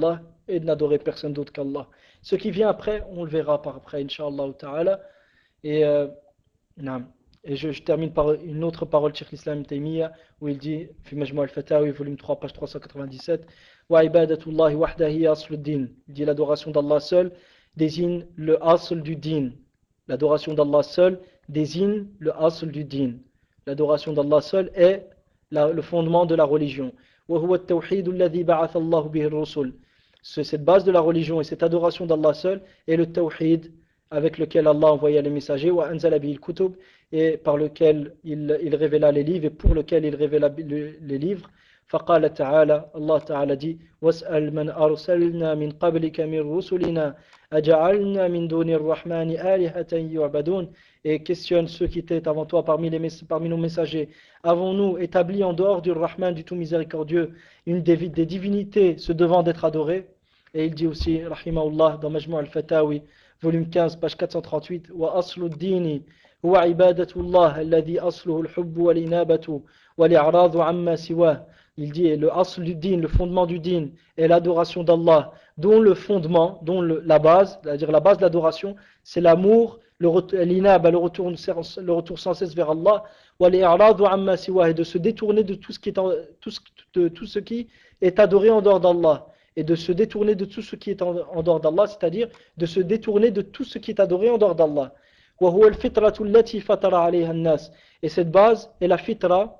C: et de n'adorer personne d'autre qu'Allah. Ce qui vient après, on le verra par après, Inch'Allah ta'ala. Et, euh, naam. Et je, je termine par une autre parole de Cheikh l'Islam Ibn Taymiyyah, où il dit, fi Majmou' al-Fatawi, volume trois, page trois cent quatre-vingt-dix-sept, wa ibadatullahi wahda hiya aslu din. Il dit l'adoration d'Allah seul désigne le asl du din. L'adoration d'Allah seul désigne le asl du din. L'adoration d'Allah seul est la, le fondement de la religion. Wa huwa at-tawhid alladhi ba'atha Allah bihi ar-rusul. Cette base de la religion et cette adoration d'Allah seul est le tawhid avec lequel Allah envoya les messagers, wa anzala bihi al-kutub, et par lequel il, il révéla les livres et pour lequel il révéla les, les livres. فقال تعالى, Allah Ta'ala dit, وَاسْأَلْ مَنْ أَرْسَلْنَا مِنْ قَبْلِكَ مِنْ رُسُلِنَا أَجَعَلْنَا مِنْ دُونِ الرَّحْمَنِ آلِهَةً يُعْبَدُونَ. Et questionne ceux qui étaient avant toi parmi, les, parmi nos messagers. Avons-nous établi en dehors du Rahman, du tout miséricordieux, une des, des divinités se devant d'être adorées? Et il dit aussi, rahimahullah, dans Majmou' al-Fatawi, volume quinze, page quatre cent trente-huit, وَأَصْلُ الدِّينِ هو عبادة الله الذي أصله الحب والإنابة والإعراض عما سواه. Il dit le asl du din, le fondement du din est l'adoration d'Allah, dont le fondement, dont le, la base, c'est-à-dire la base de l'adoration, c'est l'amour, l'inaba, le retour, le retour sans cesse vers Allah, والإعراض عما سواه, et de se détourner de tout ce qui est, en, tout ce, de tout ce qui est adoré en dehors d'Allah, et de se détourner de tout ce qui est en, en dehors d'Allah, c'est-à-dire de se détourner de tout ce qui est adoré en dehors d'Allah. وهو الفطرة التي فطر عليها الناس. Et cette base est la fitra,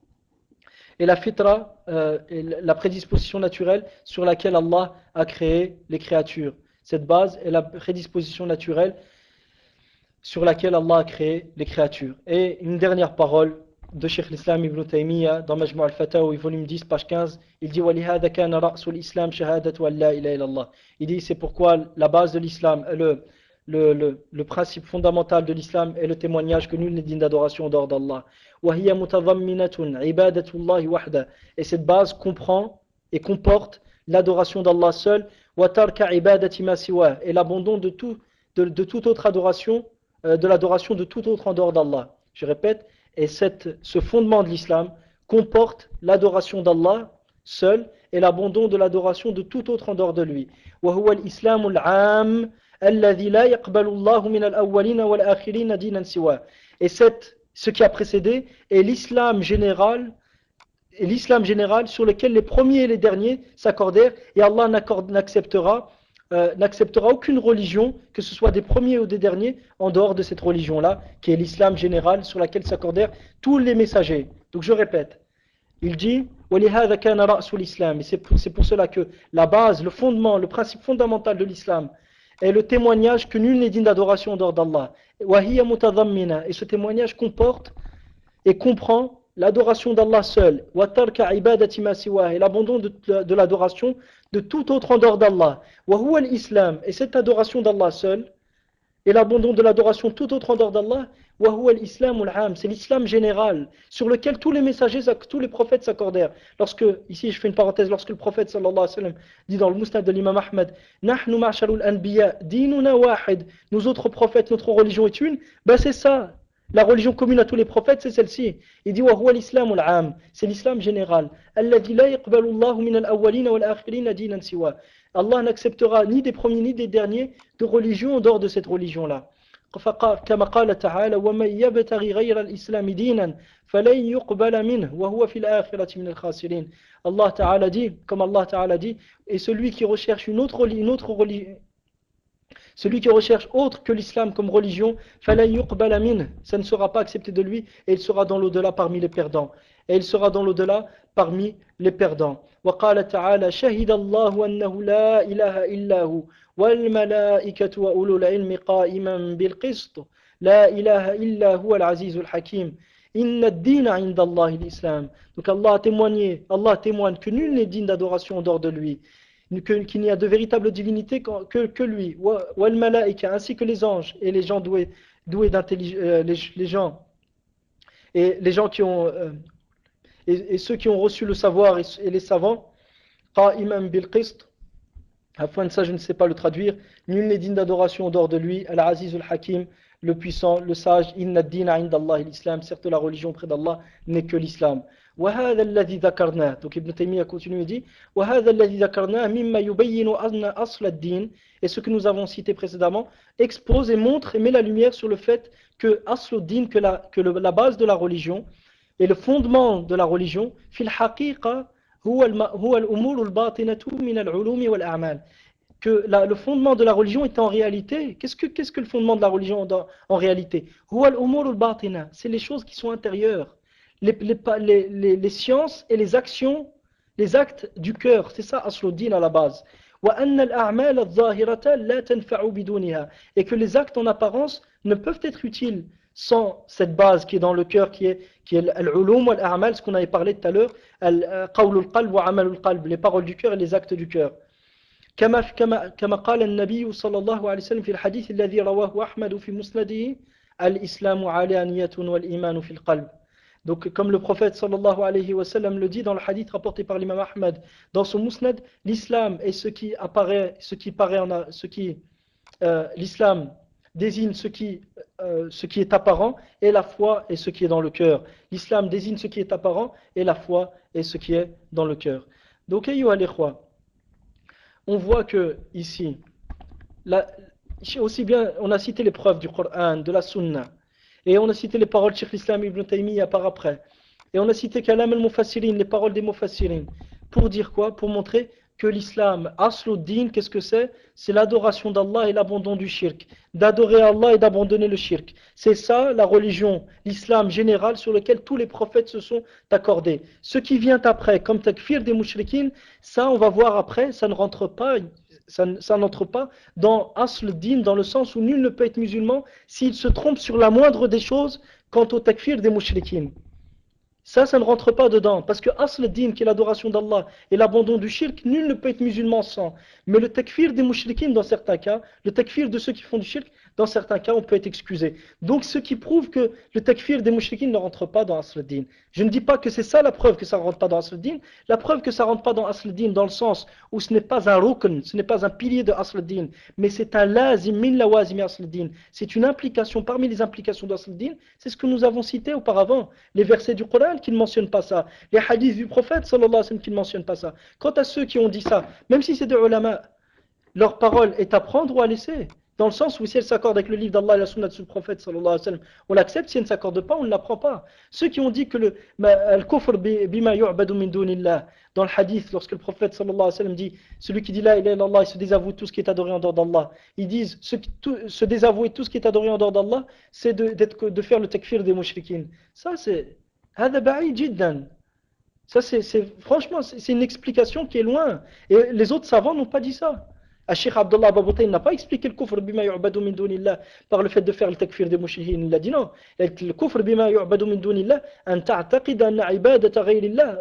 C: et la fitra, euh, est la prédisposition naturelle sur laquelle Allah a créé les créatures. Cette base est la prédisposition naturelle sur laquelle Allah a créé les créatures. Et une dernière parole de Cheikh l'Islam Ibn Taymiyyah dans Majmou' al-Fatawi, volume dix, page quinze, il dit وَلِهَذَا كَانَ رَأْسُ الْإِسْلَامِ شَهَادَةُ أَنْ لَا إِلَهَ إِلَّا اللَّهِ. Il dit c'est pourquoi la base de l'islam, le Le, le, le principe fondamental de l'islam est le témoignage que nul n'est digne d'adoration en dehors d'Allah. Et cette base comprend et comporte l'adoration d'Allah seul, et l'abandon de, tout, de, de toute autre adoration, euh, de l'adoration de tout autre en dehors d'Allah. Je répète, et cette, ce fondement de l'islam comporte l'adoration d'Allah seul et l'abandon de l'adoration de tout autre en dehors de lui. Et cette, ce qui a précédé est l'islam général, et l'islam général sur lequel les premiers et les derniers s'accordèrent, et Allah n'acceptera euh, n'acceptera aucune religion, que ce soit des premiers ou des derniers, en dehors de cette religion-là, qui est l'islam général sur laquelle s'accordèrent tous les messagers. Donc je répète, il dit وَلِهَذَا كَانَ رَأْسُ الْإِسْلَامِ. Et c'est pour, c'est pour cela que la base, le fondement, le principe fondamental de l'islam est le témoignage que nul n'est digne d'adoration en dehors d'Allah. Et ce témoignage comporte et comprend l'adoration d'Allah seul, et l'abandon de, de l'adoration de tout autre en dehors d'Allah. Et cette adoration d'Allah seul, et l'abandon de l'adoration tout autre en dehors d'Allah, c'est l'islam général sur lequel tous les messagers, tous les prophètes s'accordèrent. Lorsque, ici je fais une parenthèse, lorsque le prophète sallallahu alayhi wa sallam dit dans le Musnad de l'imam Ahmed, Nahnu ma'sharul anbiya dinuna wahid, nous autres prophètes, notre religion est une, ben c'est ça, la religion commune à tous les prophètes, c'est celle-ci. Il dit wa huwa l'islam al-am, c'est l'islam général, alladhi la yaqbalu Allahu min al-awwalina wal-akhirina dinan siwa. Allah n'acceptera ni des premiers ni des derniers de religion en dehors de cette religion-là. كما قال تعالى ومن يبتغي غير الإسلام دينا فلن يقبل منه وهو في الآخرة من الخاسرين. Allah Ta'ala dit, comme Allah Ta'ala dit, et celui qui recherche une autre, une autre religion, celui qui recherche autre que l'islam comme religion, فلن يقبل منه, ça ne sera pas accepté de lui et il sera dans l'au-delà parmi les perdants. Et il sera dans l'au-delà parmi les perdants. وقال تعالى شهد الله أنه لا إله إلا هو والملائكة وأولو العلم قائما بالقسط لا إله إلا هو العزيز الحكيم إن الدين عند الله الإسلام. Donc Allah a témoigné, Allah témoigne que nul n'est digne d'adoration en dehors de lui, qu'il n'y a de véritable divinité que, que lui, والملائكة, ainsi que les anges et les gens doués, doués d'intelligence, euh, les, les gens et les gens qui ont euh, et, et ceux qui ont reçu le savoir et, et les savants, قائما بالقسط. Afin de ça, je ne sais pas le traduire. Nul n'est digne d'adoration en dehors de lui. Al-Aziz al-Hakim, le puissant, le sage. Inna ad-dina inda Allah l'islam. Certes, la religion près d'Allah n'est que l'islam. وهذا الذي ذكرناه. Donc Ibn Taymiyyah continue et dit وهذا الذي ذكرناه مما يبين أن أصل الدين, et ce que nous avons cité précédemment expose et montre et met la lumière sur le fait que أصل الدين, que la, que le, la base de la religion et le fondement de la religion في الحقيقة هو الم, هو الأمور الباطنة من العلوم والأعمال, que la, le fondement de la religion est en réalité, qu'est-ce que, qu'est-ce que le fondement de la religion dans, en réalité? هو الأمور الباطنة, c'est les choses qui sont intérieures, les, les, les, les sciences et les actions, les actes du cœur, c'est ça Asluddin à la base. وأن الأعمال الظاهرة لا تنفع بدونها, et que les actes en apparence ne peuvent être utiles sans cette base qui est dans le cœur, qui est, qui est l'ulum wal a'mal, ce qu'on avait parlé tout à l'heure, qawlul qalb wa amalul qalb, les paroles du cœur et les actes du cœur. كما كما كما قال النبي صلى الله عليه وسلم في الحديث الذي رواه أحمد في مسنده الإسلام علانية والإيمان في القلب. Donc, comme le prophète sallallahu alayhi wa sallam le dit dans le hadith rapporté par l'imam Ahmad dans son musnad, l'islam est ce qui apparaît, ce qui paraît en, ce qui, euh, l'islam désigne ce qui, euh, ce qui est apparent, et la foi est ce qui est dans le cœur. L'islam désigne ce qui est apparent, et la foi est ce qui est dans le cœur. Donc, ayyuha al-ikhwa, on voit que ici, la, aussi bien, on a cité les preuves du Coran, de la Sunna, et on a cité les paroles de Cheikh l'Islam Ibn Taymiyyah par après. Et on a cité Kalam al-Mufassirin, les paroles des Mufassirin. Pour dire quoi? Pour montrer que l'islam, Asluddin, qu'est-ce que c'est? C'est l'adoration d'Allah et l'abandon du shirk. D'adorer Allah et d'abandonner le shirk. C'est ça la religion, l'islam général sur lequel tous les prophètes se sont accordés. Ce qui vient après, comme takfir des mouchrikin, ça on va voir après, ça ne rentre pas. Ça, ça n'entre pas dans Asl Din, dans le sens où nul ne peut être musulman s'il se trompe sur la moindre des choses quant au takfir des mouchrikin. Ça, ça ne rentre pas dedans. Parce que Asl Din, qui est l'adoration d'Allah et l'abandon du shirk, nul ne peut être musulman sans. Mais le takfir des mouchrikin, dans certains cas, le takfir de ceux qui font du shirk, dans certains cas, on peut être excusé. Donc, ce qui prouve que le takfir des mouchrikin ne rentre pas dans Asl Din. Je ne dis pas que c'est ça la preuve que ça ne rentre pas dans Asl Din. La preuve que ça ne rentre pas dans Asl Din, dans le sens où ce n'est pas un rukn, ce n'est pas un pilier de Asl Din, mais c'est un lazim min lawazim Asl Din. C'est une implication parmi les implications d'Asl Din. C'est ce que nous avons cité auparavant. Les versets du Coran qui ne mentionnent pas ça. Les hadiths du prophète sallallahu alayhi wa sallam qui ne mentionnent pas ça. Quant à ceux qui ont dit ça, même si c'est des ulama, leur parole est à prendre ou à laisser. Dans le sens où si elle s'accorde avec le livre d'Allah et la sunna du prophète sallallahu alayhi wa sallam, on l'accepte. Si elle ne s'accorde pas, on ne l'apprend pas. Ceux qui ont dit que le al-kufr bima yu'badu min dunillah, dans le hadith, lorsque le prophète sallallahu alayhi wa sallam dit celui qui dit la ilaha illallah, il se désavoue tout ce qui est adoré en dehors d'Allah, ils disent ce qui, tout, se désavouer tout ce qui est adoré en dehors d'Allah, c'est de, de faire le takfir des mushrikin. Ça c'est hada ba'id jiddan. Ça c'est franchement c'est une explication qui est loin, et les autres savants n'ont pas dit ça. Cheikh Abdullah Baboutain n'a pas expliqué le kufr bima yu'badu min dunillah par le fait de faire le takfir des mouchrikin. Il a dit non. Le kufr bima yu'badu min dunillah, an ta'taqid anna ibadata ghayrillah,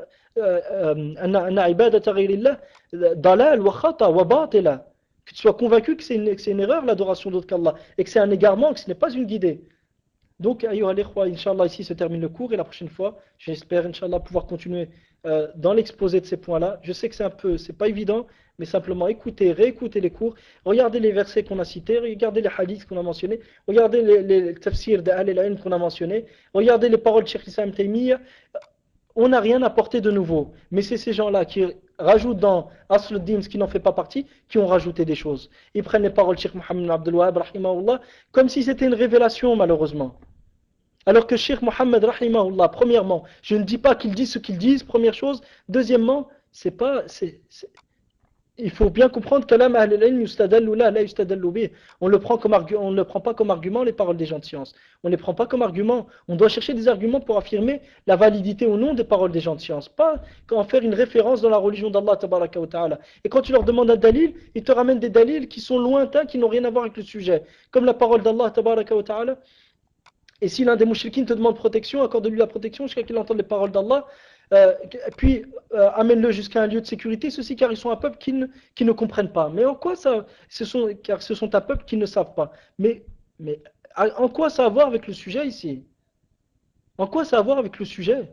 C: anna ibadata ghayrillah dalal wa khata wa batila. Que tu sois convaincu que c'est une, une erreur l'adoration d'autre qu'Allah, et que c'est un égarement, que ce n'est pas une guidée. Donc, ayyuha al-ikhwa, Inch'Allah, ici se termine le cours, et la prochaine fois, j'espère, Inch'Allah, pouvoir continuer euh, dans l'exposé de ces points-là. Je sais que c'est un peu, c'est pas évident, mais simplement écoutez, réécoutez les cours, regardez les versets qu'on a cités, regardez les hadiths qu'on a mentionnés, regardez les, les tafsirs d'Ahl al-Ilm qu'on a mentionnés, regardez les paroles de Cheikh Islam Taymiyyah. On n'a rien apporté de nouveau, mais c'est ces gens-là qui rajoutent dans Asl Din ce qui n'en fait pas partie, qui ont rajouté des choses. Ils prennent les paroles de Cheikh Mohammed Abdul Wahhab rahimahullah comme si c'était une révélation, malheureusement. Alors que Cheikh Mohammed rahimahullah, premièrement, je ne dis pas qu'ils disent ce qu'ils disent, première chose. Deuxièmement, c'est pas, c'est, c'est, il faut bien comprendre que l'âme ahl-ilm yustadallu la la yustadallu bih. On le prend comme argument, on ne prend pas comme argument les paroles des gens de science. On ne les prend pas comme argument. On doit chercher des arguments pour affirmer la validité ou non des paroles des gens de science. Pas en faire une référence dans la religion d'Allah tabaraka wa ta'ala. Et quand tu leur demandes un dalil, ils te ramènent des dalils qui sont lointains, qui n'ont rien à voir avec le sujet. Comme la parole d'Allah tabaraka wa ta'ala. Et si l'un des mouchriquins te demande protection, accorde-lui la protection jusqu'à qu'il entende les paroles d'Allah. Euh, puis euh, amène-le jusqu'à un lieu de sécurité, ceci car ils sont un peuple qui ne, qui ne comprennent pas. Mais en quoi ça, ce sont, car ce sont un peuple qui ne savent pas. Mais, mais en quoi ça a à voir avec le sujet ici? En quoi ça a à voir avec le sujet?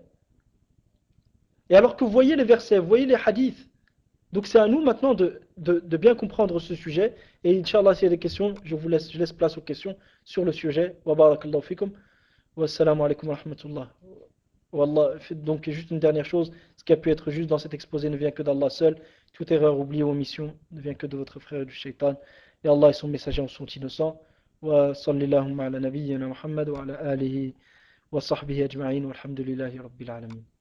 C: Et alors que vous voyez les versets, vous voyez les hadiths, donc c'est à nous maintenant de, de, de bien comprendre ce sujet. Et Inch'Allah, s'il y a des questions, je vous laisse, je laisse place aux questions sur le sujet. Wa barakallahu fikum. Wa assalamu alaikum wa rahmatullah. Wallah, donc juste une dernière chose, ce qui a pu être juste dans cet exposé ne vient que d'Allah seul. Toute erreur, oubli ou omission ne vient que de votre frère et du shaitan. Et Allah et son messager en sont innocents. Wa sallallahu ala nabiyyina Muhammad wa ala alihi wa sahbihi ajma'in walhamdulillahi rabbil alamin.